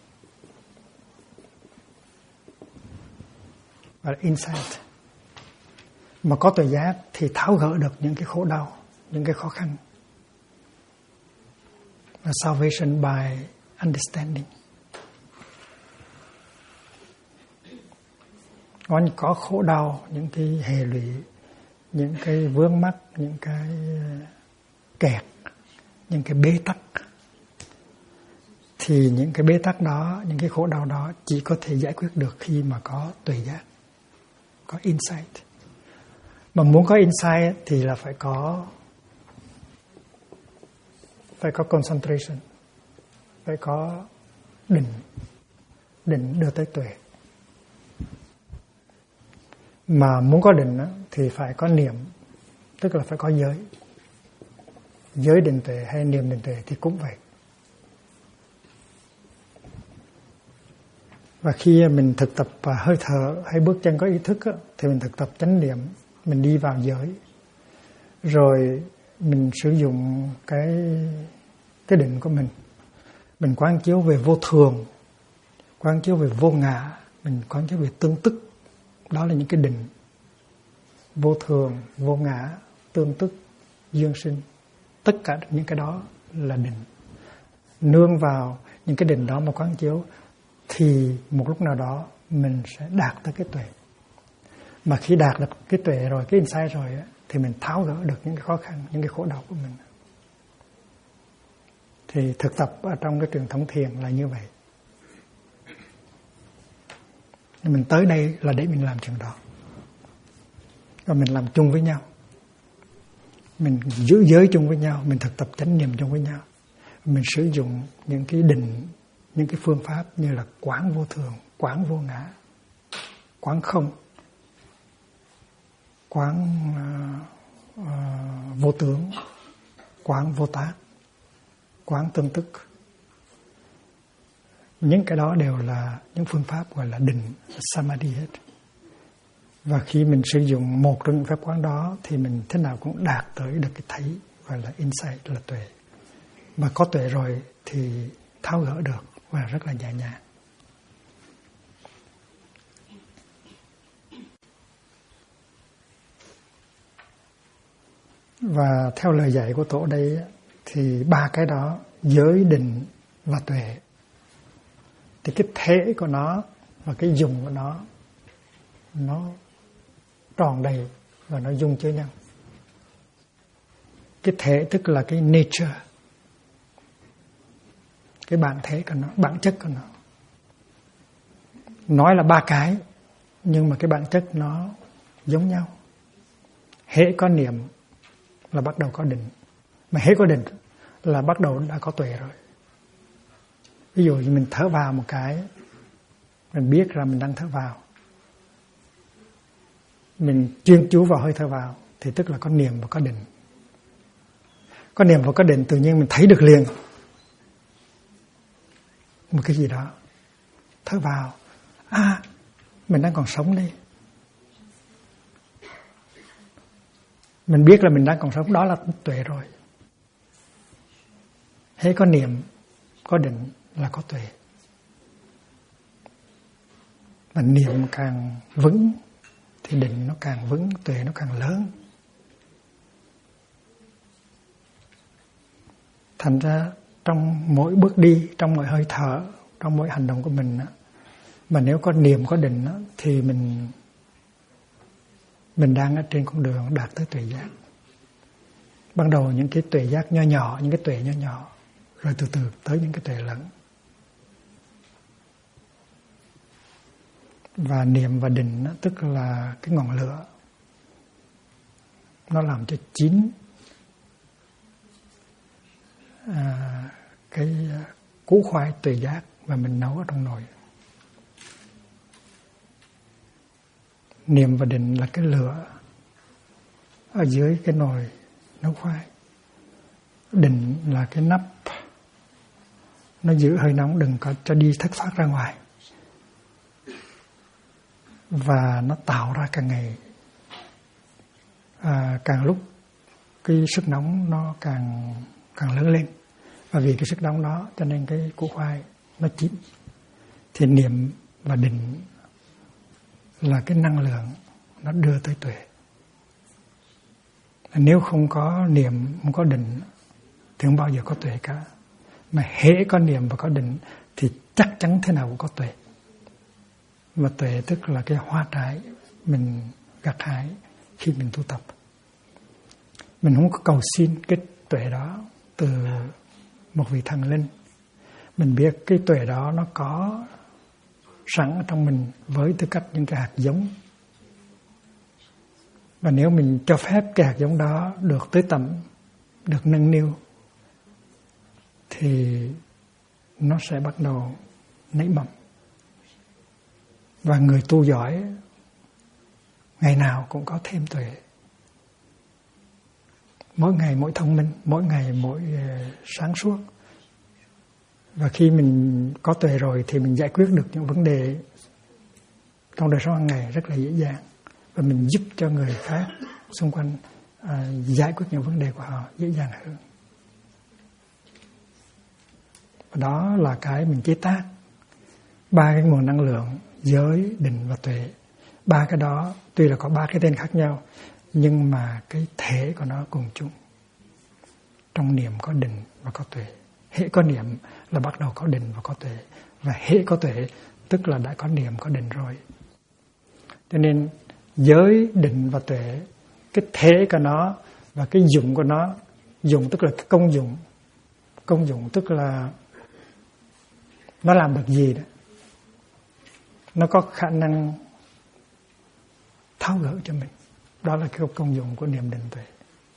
và insight. Mà có tuệ giác thì tháo gỡ được những cái khổ đau, những cái khó khăn. Salvation by understanding. Có khổ đau, những cái hệ lụy, những cái vướng mắc, những cái kẹt, những cái bế tắc, thì những cái bế tắc đó, những cái khổ đau đó chỉ có thể giải quyết được khi mà có tuệ giác, có insight. Mà muốn có insight thì là phải có concentration, phải có định đưa tới tuệ. Mà muốn có định thì phải có niệm, tức là phải có giới định tuệ hay niệm định tuệ thì cũng vậy. Và khi mình thực tập hơi thở hay bước chân có ý thức thì mình thực tập chánh niệm, mình đi vào giới, rồi mình sử dụng cái định của mình quán chiếu về vô thường, quán chiếu về vô ngã, mình quán chiếu về tương tức. Đó là những cái định: vô thường, vô ngã, tương tức, duyên sinh. Tất cả những cái đó là định. Nương vào những cái định đó mà quán chiếu thì một lúc nào đó mình sẽ đạt tới cái tuệ. Mà khi đạt được cái tuệ rồi, cái insight rồi thì mình tháo gỡ được những cái khó khăn, những cái khổ đau của mình. Thì thực tập ở trong cái truyền thống thiền là như vậy. Mình tới đây là để mình làm chuyện đó. Và mình làm chung với nhau. Mình giữ giới chung với nhau, mình thực tập chánh niệm chung với nhau. Mình sử dụng những cái định, những cái phương pháp như là quán vô thường, quán vô ngã, quán không, quán vô tướng, quán vô tác, quán tương tức, Những cái đó đều là những phương pháp gọi là định samadhi hết. Và khi mình sử dụng một trong những phép quán đó thì mình thế nào cũng đạt tới được cái thấy gọi là insight, là tuệ. Mà có tuệ rồi thì tháo gỡ được và rất là nhẹ nhàng. Và theo lời dạy của Tổ đây thì ba cái đó, giới, định và tuệ, thì cái thể của nó và cái dùng của nó tròn đầy và nó dung chứa nhau. Cái thể tức là cái nature, cái bản thể của nó, bản chất của nó. Nói là ba cái nhưng mà cái bản chất nó giống nhau. Hễ có niệm là bắt đầu có định, mà hễ có định là bắt đầu đã có tuệ rồi. Ví dụ như mình thở vào một cái, mình biết là mình đang thở vào, mình chuyên chú vào hơi thở vào thì tức là có niệm và có định. Có niệm và có định tự nhiên mình thấy được liền một cái gì đó. Thở vào, mình đang còn sống đi. Mình biết là mình đang còn sống, đó là tuệ rồi. Hễ có niệm, có định là có tuệ. Mà niệm càng vững thì định nó càng vững, tuệ nó càng lớn. Thành ra trong mỗi bước đi, trong mỗi hơi thở, trong mỗi hành động của mình, mà nếu có niệm, có định thì mình đang ở trên con đường đạt tới tuệ giác. Ban đầu những cái tuệ giác nho nhỏ, những cái tuệ nho nhỏ, rồi từ từ tới những cái tuệ lớn. Và niệm và định tức là cái ngọn lửa, nó làm cho chín cái củ khoai tuệ giác và mình nấu ở trong nồi. Niệm và định là cái lửa ở dưới cái nồi nấu khoai. Định là cái nắp, nó giữ hơi nóng đừng có cho đi thất phát ra ngoài. Và nó tạo ra càng ngày càng lúc cái sức nóng nó càng lớn lên. Và vì cái sức nóng đó cho nên cái củ khoai nó chín. Thì niệm và định là cái năng lượng nó đưa tới tuệ. Nếu không có niệm, không có định thì không bao giờ có tuệ cả. Mà hễ có niệm và có định thì chắc chắn thế nào cũng có tuệ. Và tuệ tức là cái hoa trái mình gặt hái khi mình tu tập. Mình không có cầu xin cái tuệ đó từ một vị thần linh. Mình biết cái tuệ đó nó có sẵn ở trong mình với tư cách những cái hạt giống. Và nếu mình cho phép cái hạt giống đó được tới tầm, được nâng niu, thì nó sẽ bắt đầu nảy mầm. Và người tu giỏi ngày nào cũng có thêm tuệ. Mỗi ngày mỗi thông minh, mỗi ngày mỗi sáng suốt. Và khi mình có tuệ rồi thì mình giải quyết được những vấn đề trong đời sống hàng ngày rất là dễ dàng. Và mình giúp cho người khác xung quanh giải quyết những vấn đề của họ dễ dàng hơn. Và đó là cái mình chế tác. Ba cái nguồn năng lượng, giới, định và tuệ. Ba cái đó tuy là có ba cái tên khác nhau, nhưng mà cái thể của nó cùng chung. Trong niệm có định và có tuệ. Hễ có niệm là bắt đầu có định và có tuệ. Và hễ có tuệ tức là đã có niệm, có định rồi. Cho nên giới, định và tuệ, cái thể của nó và cái dụng của nó, dụng tức là cái công dụng. Công dụng tức là nó làm được gì đó. Nó có khả năng tháo gỡ cho mình. Đó là cái công dụng của niệm, định, tuệ.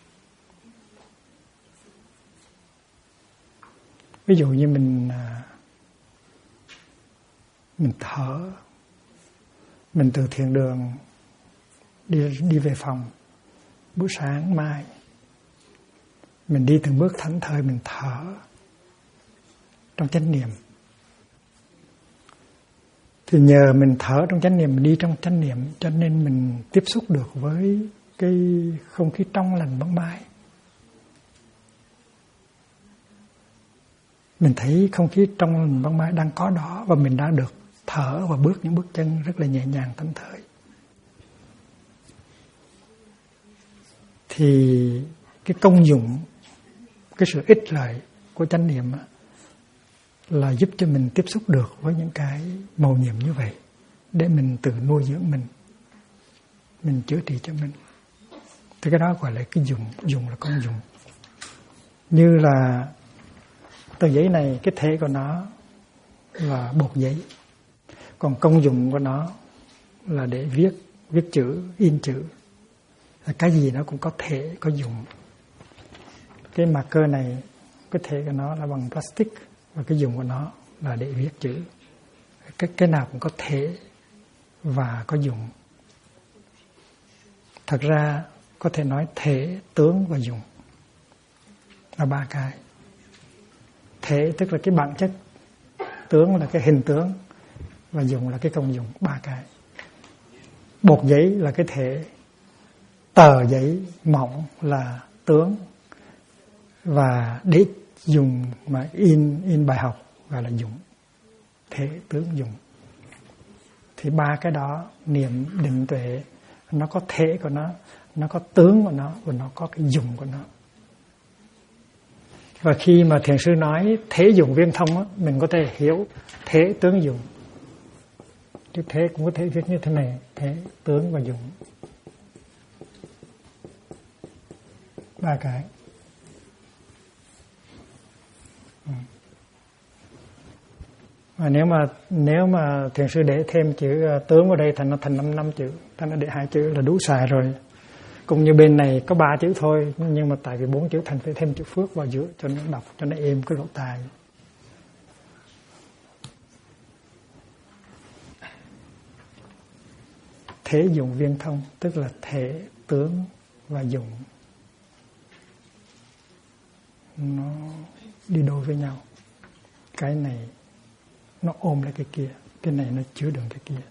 Ví dụ như mình thở, mình từ thiền đường đi về phòng buổi sáng mai, mình đi từng bước thảnh thơi, mình thở trong chánh niệm. Thì nhờ mình thở trong chánh niệm, mình đi trong chánh niệm, cho nên mình tiếp xúc được với cái không khí trong lành bóng mái. Mình thấy không khí trong lành bóng mái đang có đó, và mình đã được thở và bước những bước chân rất là nhẹ nhàng thảnh thơi. Thì cái công dụng, cái sự ích lợi của chánh niệm là giúp cho mình tiếp xúc được với những cái mầu nhiệm như vậy, để mình tự nuôi dưỡng mình chữa trị cho mình. Thì cái đó gọi là cái dùng là công dụng. Như là tờ giấy này, cái thể của nó là bột giấy, còn công dụng của nó là để viết chữ, in chữ. Cái gì nó cũng có thể, có dụng. Cái marker này, cái thể của nó là bằng plastic, và cái dùng của nó là để viết chữ. Cái nào cũng có thể và có dụng. Thật ra có thể nói thể, tướng và dụng là ba cái. Thể tức là cái bản chất, tướng là cái hình tướng, và dụng là cái công dụng, ba cái. Bột giấy là cái thể, tờ giấy mỏng là tướng, và để dùng mà in bài học gọi là dụng. Thể, tướng, dụng. Thì ba cái đó, niệm, định, tuệ, nó có thể của nó có tướng của nó, và nó có cái dụng của nó. Và khi mà thiền sư nói thế dụng viên thông á, mình có thể hiểu thế, tướng, dụng. Chứ thế cũng có thể viết như thế này, thế, tướng và dụng. Ba cái. Và nếu mà thiền sư để thêm chữ tướng vào đây thành nó thành 5 chữ, thành nó để 2 chữ là đủ xài rồi. Cũng như bên này có 3 chữ thôi, nhưng mà tại vì 4 chữ thành phải thêm chữ phước vào giữa cho nó đọc, cho nó êm cái lỗ tai. Thế dụng viên thông tức là thể, tướng và dụng, nó đi đôi với nhau. Cái này nó ôm lấy cái kia, cái này nó chứa đựng cái kia.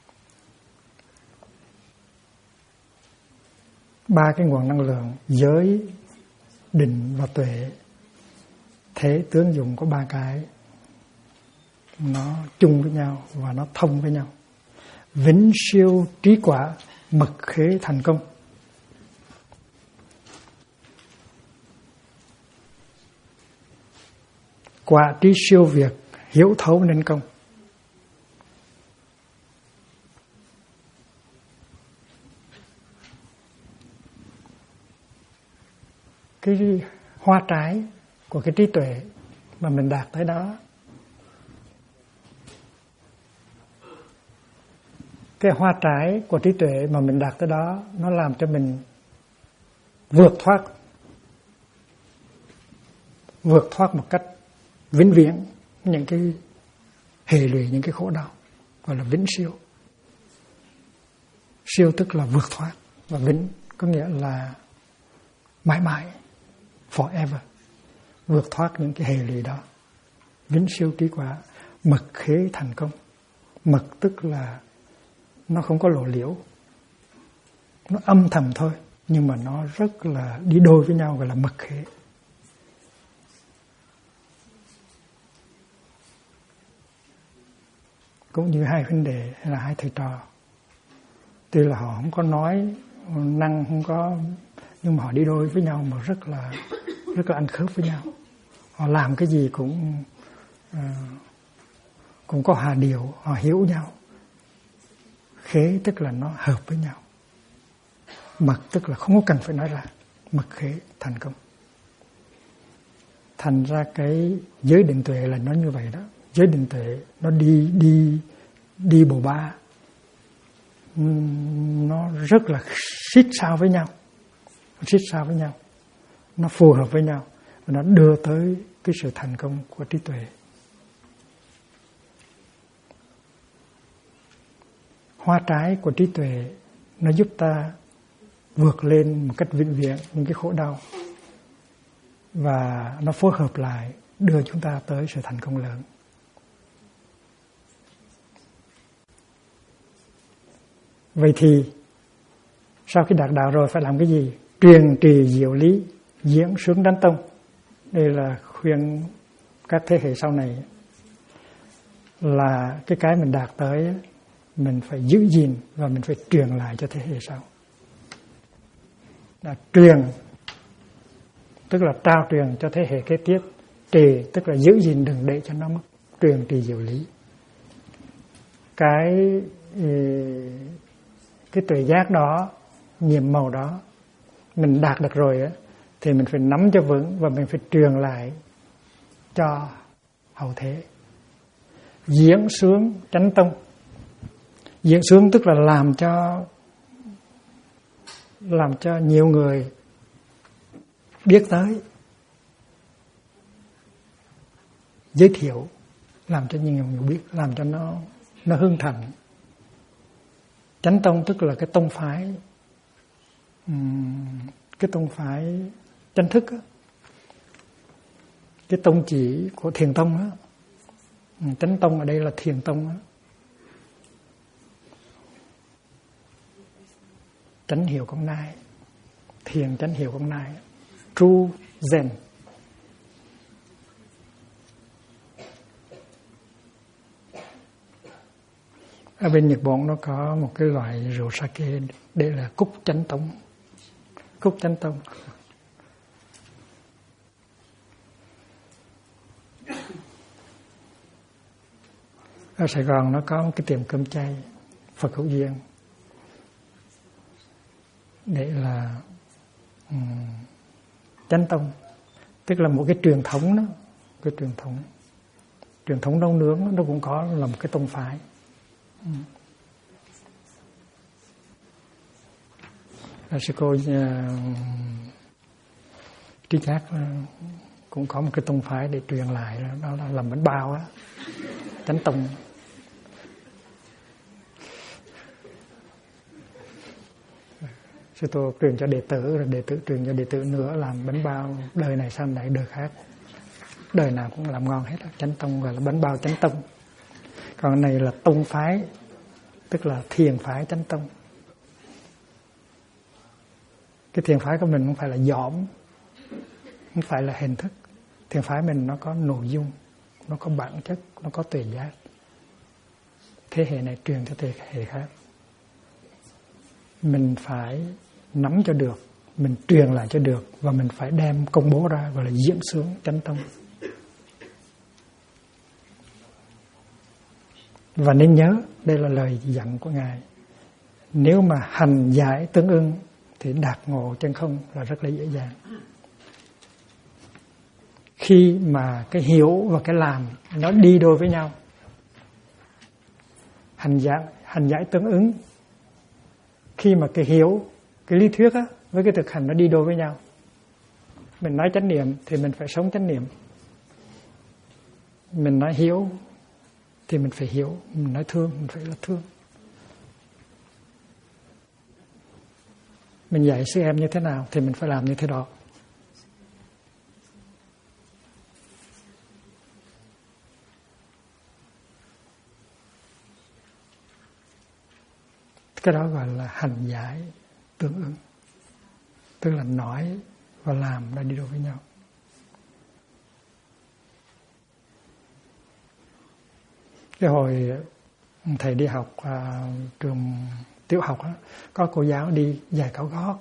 Ba cái nguồn năng lượng giới, định và tuệ, thế, tướng, dụng có ba cái, nó chung với nhau và nó thông với nhau. Vĩnh siêu trí quả, mật khế thành công. Quả trí siêu việt, hiểu thấu nên công. Cái hoa trái của cái trí tuệ mà mình đạt tới đó, cái hoa trái của trí tuệ mà mình đạt tới đó, nó làm cho mình vượt thoát một cách vĩnh viễn những cái hệ lụy, những cái khổ đau, gọi là vĩnh siêu. Siêu tức là vượt thoát, và vĩnh có nghĩa là mãi mãi, forever, vượt thoát những cái hệ lụy đó. Vĩnh siêu trí quả, mật khế thành công. Mật tức là nó không có lộ liễu, nó âm thầm thôi, nhưng mà nó rất là đi đôi với nhau, gọi là mật khế. Cũng như hai huynh đệ hay là hai thầy trò, tuy là họ không có nói năng, không có, nhưng mà họ đi đôi với nhau mà rất là ăn khớp với nhau. Họ làm cái gì cũng có hòa điệu, họ hiểu nhau. Khế tức là nó hợp với nhau. Mật tức là không có cần phải nói ra. Mật khế thành công. Thành ra cái giới định tuệ là nó như vậy đó. Giới định tuệ nó đi bộ ba, nó rất là xít sao với nhau, nó phù hợp với nhau, và nó đưa tới cái sự thành công của trí tuệ. Hoa trái của trí tuệ nó giúp ta vượt lên một cách vĩnh viễn những cái khổ đau, và nó phối hợp lại đưa chúng ta tới sự thành công lớn. Vậy thì sau khi đạt đạo rồi phải làm cái gì? Truyền trì diệu lý, diễn xướng chánh tông. Đây là khuyên các thế hệ sau này là cái mình đạt tới mình phải giữ gìn và mình phải truyền lại cho thế hệ sau. Là truyền tức là trao truyền cho thế hệ kế tiếp, trì tức là giữ gìn đừng để cho nó mất, truyền trì diệu lý. Cái tuệ giác đó, nhiệm màu đó mình đạt được rồi á, thì mình phải nắm cho vững và mình phải truyền lại cho hậu thế. Diễn xướng chánh tông. Diễn xướng tức là làm cho nhiều người biết tới, giới thiệu, làm cho nhiều người biết, làm cho nó hưng thành. Chánh tông tức là cái tông phái chánh thức á, cái tông chỉ của thiền tông á. Chánh tông ở đây là thiền tông á. Chánh hiệu công nai, thiền chánh hiệu công nai, true zen. Ở bên Nhật Bản nó có một cái loại rượu sake, đây là cúc chánh tông. Cúc chánh tông. Ở Sài Gòn nó có một cái tiệm cơm chay Phật Hữu Duyên, để là chánh tông, tức là một cái truyền thống đó, cái truyền thống nấu nướng đó, nó cũng có là một cái tông phái. Sư cô Trí Giác cũng có một cái tông phái để truyền lại, đó là làm bánh bao á, chánh tông. Sư Tô truyền cho đệ tử, rồi đệ tử truyền cho đệ tử nữa làm bánh bao, đời này sang lại đời khác, đời nào cũng làm ngon hết. Chánh tông gọi là bánh bao chánh tông. Còn này là tông phái, tức là thiền phái chánh tông. Cái thiền phái của mình không phải là dõm, không phải là hình thức. Thiền phái mình nó có nội dung, nó có bản chất, nó có tuệ giác. Thế hệ này truyền cho thế hệ khác. Mình phải nắm cho được, mình truyền lại cho được, và mình phải đem công bố ra, gọi là diễn xướng chánh tông. Và nên nhớ, đây là lời dặn của Ngài. Nếu mà hành giải tương ưng thì đạt ngộ chân không là rất là dễ dàng. Khi mà cái hiểu và cái làm nó đi đôi với nhau, hành giải tương ứng, khi mà cái hiểu, cái lý thuyết á, với cái thực hành nó đi đôi với nhau. Mình nói chánh niệm thì mình phải sống chánh niệm. Mình nói hiểu thì mình phải hiểu. Mình nói thương, mình phải là thương. Mình dạy sư em như thế nào thì mình phải làm như thế đó. Cái đó gọi là hành giải tương ứng, tức là nói và làm đã đi đôi với nhau. Cái hồi thầy đi học trường tiểu học đó, có cô giáo đi giày cao gót.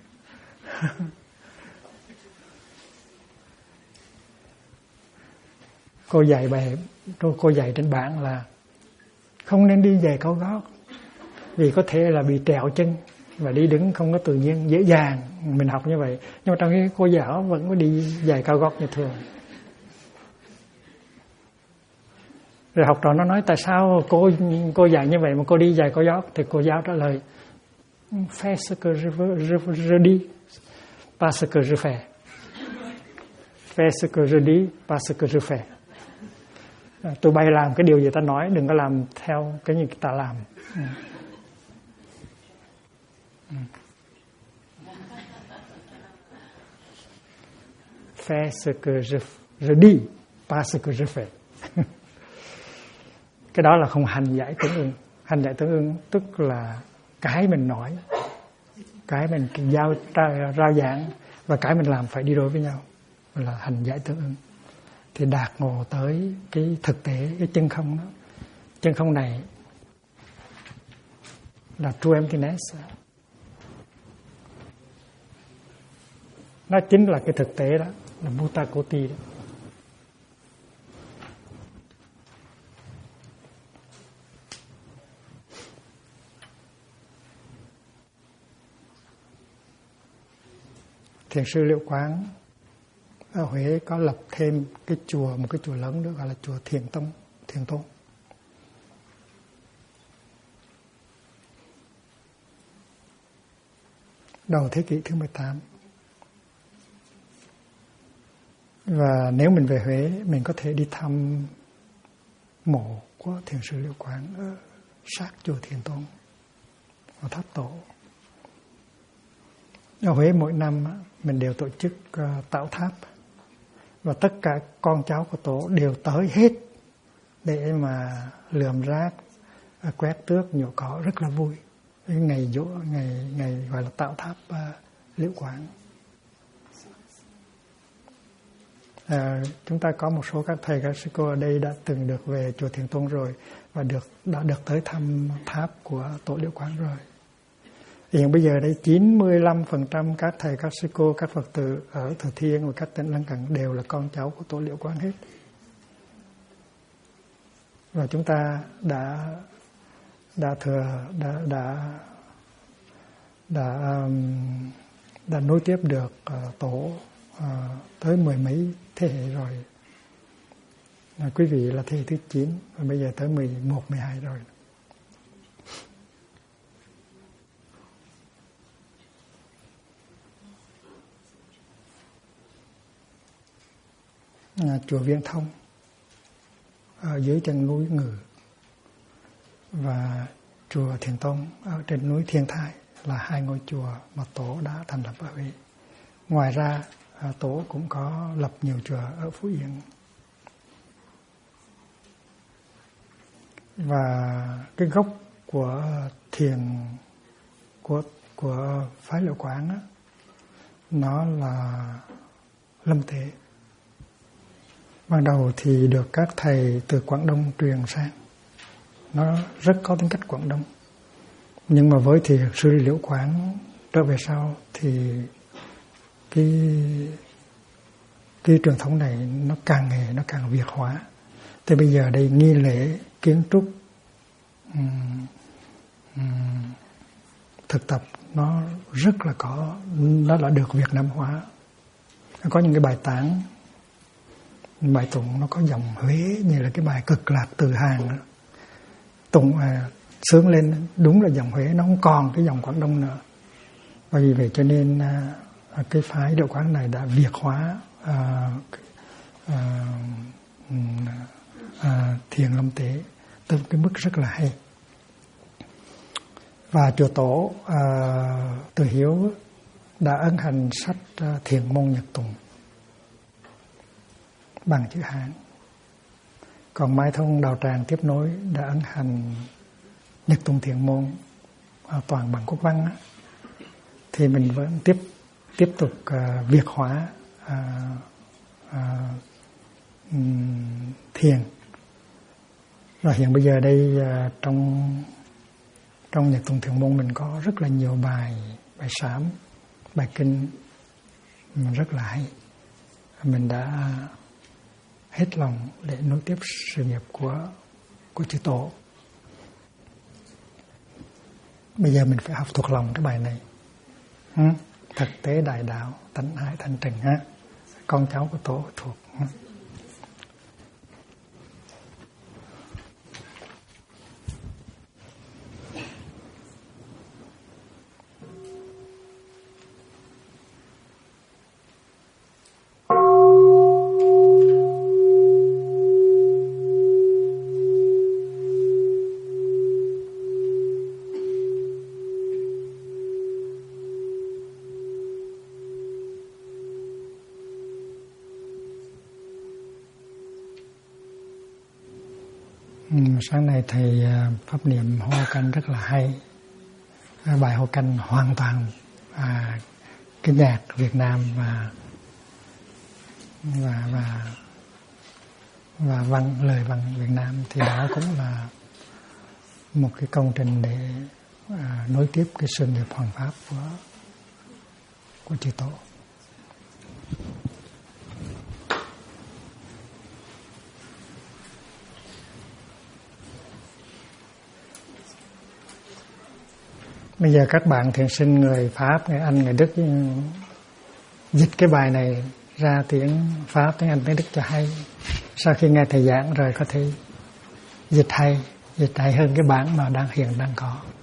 Cô dạy trên bảng là không nên đi giày cao gót, vì có thể là bị trẹo chân và đi đứng không có tự nhiên, dễ dàng. Mình học như vậy, nhưng mà trong cái cô giáo vẫn có đi giày cao gót như thường. Rồi học trò nó nói tại sao cô dạy như vậy mà cô đi giày cao gót, thì cô giáo trả lời fais ce que je dis, pas ce que je fais. Fais ce que je dis, pas ce que je fais. Tụi bay làm cái điều gì ta nói, đừng có làm theo cái gì ta làm. Fais ce que je dis, pas ce que je fais. Cái đó là không hành giải tương ưng. Hành giải tương ưng tức là cái mình nói, cái mình giao ra giảng và cái mình làm phải đi đôi với nhau, là hành giải tương ưng. Thì đạt ngộ tới cái thực tế, cái chân không đó. Chân không này là true emptiness. Nó chính là cái thực tế đó, là Bhuta Koti đó. Thiền sư Liệu Quán ở Huế có lập thêm cái chùa, một cái chùa lớn nữa gọi là chùa Thiền Tôn. Đầu thế kỷ thứ 18. Và nếu mình về Huế, mình có thể đi thăm mộ của Thiền sư Liệu Quán ở sát chùa Thiền Tôn, ở tháp tổ. Ở Huế mỗi năm mình đều tổ chức tạo tháp, và tất cả con cháu của tổ đều tới hết để mà lượm rác, quét tước, nhổ cỏ, rất là vui. Ngày gọi là tạo tháp Liễu Quán. Chúng ta có một số các thầy các sư cô ở đây đã từng được về chùa Thiền Tôn rồi và đã được tới thăm tháp của tổ Liễu Quán rồi. Hiện bây giờ đây 95% các thầy các sư cô, các Phật tử ở Thừa Thiên và các tỉnh lân cận đều là con cháu của tổ Liễu Quán hết. Và chúng ta đã nối tiếp được tổ tới mười mấy thế hệ rồi. Quý vị là thế hệ thứ 9 và bây giờ tới 11, 12 rồi. Chùa Viên Thông ở dưới chân núi Ngự và chùa Thiền Tôn ở trên núi Thiên Thai là hai ngôi chùa mà tổ đã thành lập ở Huế. Ngoài ra tổ cũng có lập nhiều chùa ở Phú Yên. Và cái gốc của thiền của phái Liễu Quán đó, nó là Lâm Tế. Ban đầu thì được các thầy từ Quảng Đông truyền sang, nó rất có tính cách Quảng Đông. Nhưng mà với thì sư Liễu Quán trở về sau thì cái truyền thống này nó càng Việt hóa. Thì bây giờ đây nghi lễ, kiến trúc, thực tập nó rất là nó đã được Việt Nam hóa. Có những cái bài tán, bài tụng nó có dòng Huế, như là cái bài Cực Lạc Từ Hàng đó. Tụng sướng lên đúng là dòng Huế, nó không còn cái dòng Quảng Đông nữa. Và vì vậy cho nên cái phái Liễu Quán này đã Việt hóa thiền Lâm Tế tới một cái mức rất là hay. Và chùa tổ Từ Hiếu đã ấn hành sách Thiền Môn Nhật Tụng bằng chữ Hán. Còn Mai Thông Đạo Tràng tiếp nối đã ấn hành Nhật Tụng Thiền Môn toàn bằng quốc văn á. Thì mình vẫn tiếp tục Việt hóa thiền. Rồi hiện bây giờ đây trong Nhật Tụng Thiền Môn mình có rất là nhiều bài sám, bài kinh mình rất là hay. Mình đã hết lòng để nối tiếp sự nghiệp của chư tổ. Bây giờ mình phải học thuộc lòng cái bài này. Thực tế đại đạo, tánh hải thanh trừng ha. Con cháu của tổ thuộc. Sáng nay thầy pháp niệm Hoa Canh rất là hay. bài Hồ Canh hoàn toàn cái nhạc Việt Nam và lời văn Việt Nam, thì đó cũng là một cái công trình để nối tiếp cái sự nghiệp hoàng pháp của chư Tổ. Bây giờ các bạn thiền sinh người Pháp, người Anh, người Đức dịch cái bài này ra tiếng Pháp, tiếng Anh, tiếng Đức cho hay. Sau khi nghe thầy giảng rồi có thể dịch hay hơn cái bản mà hiện đang có.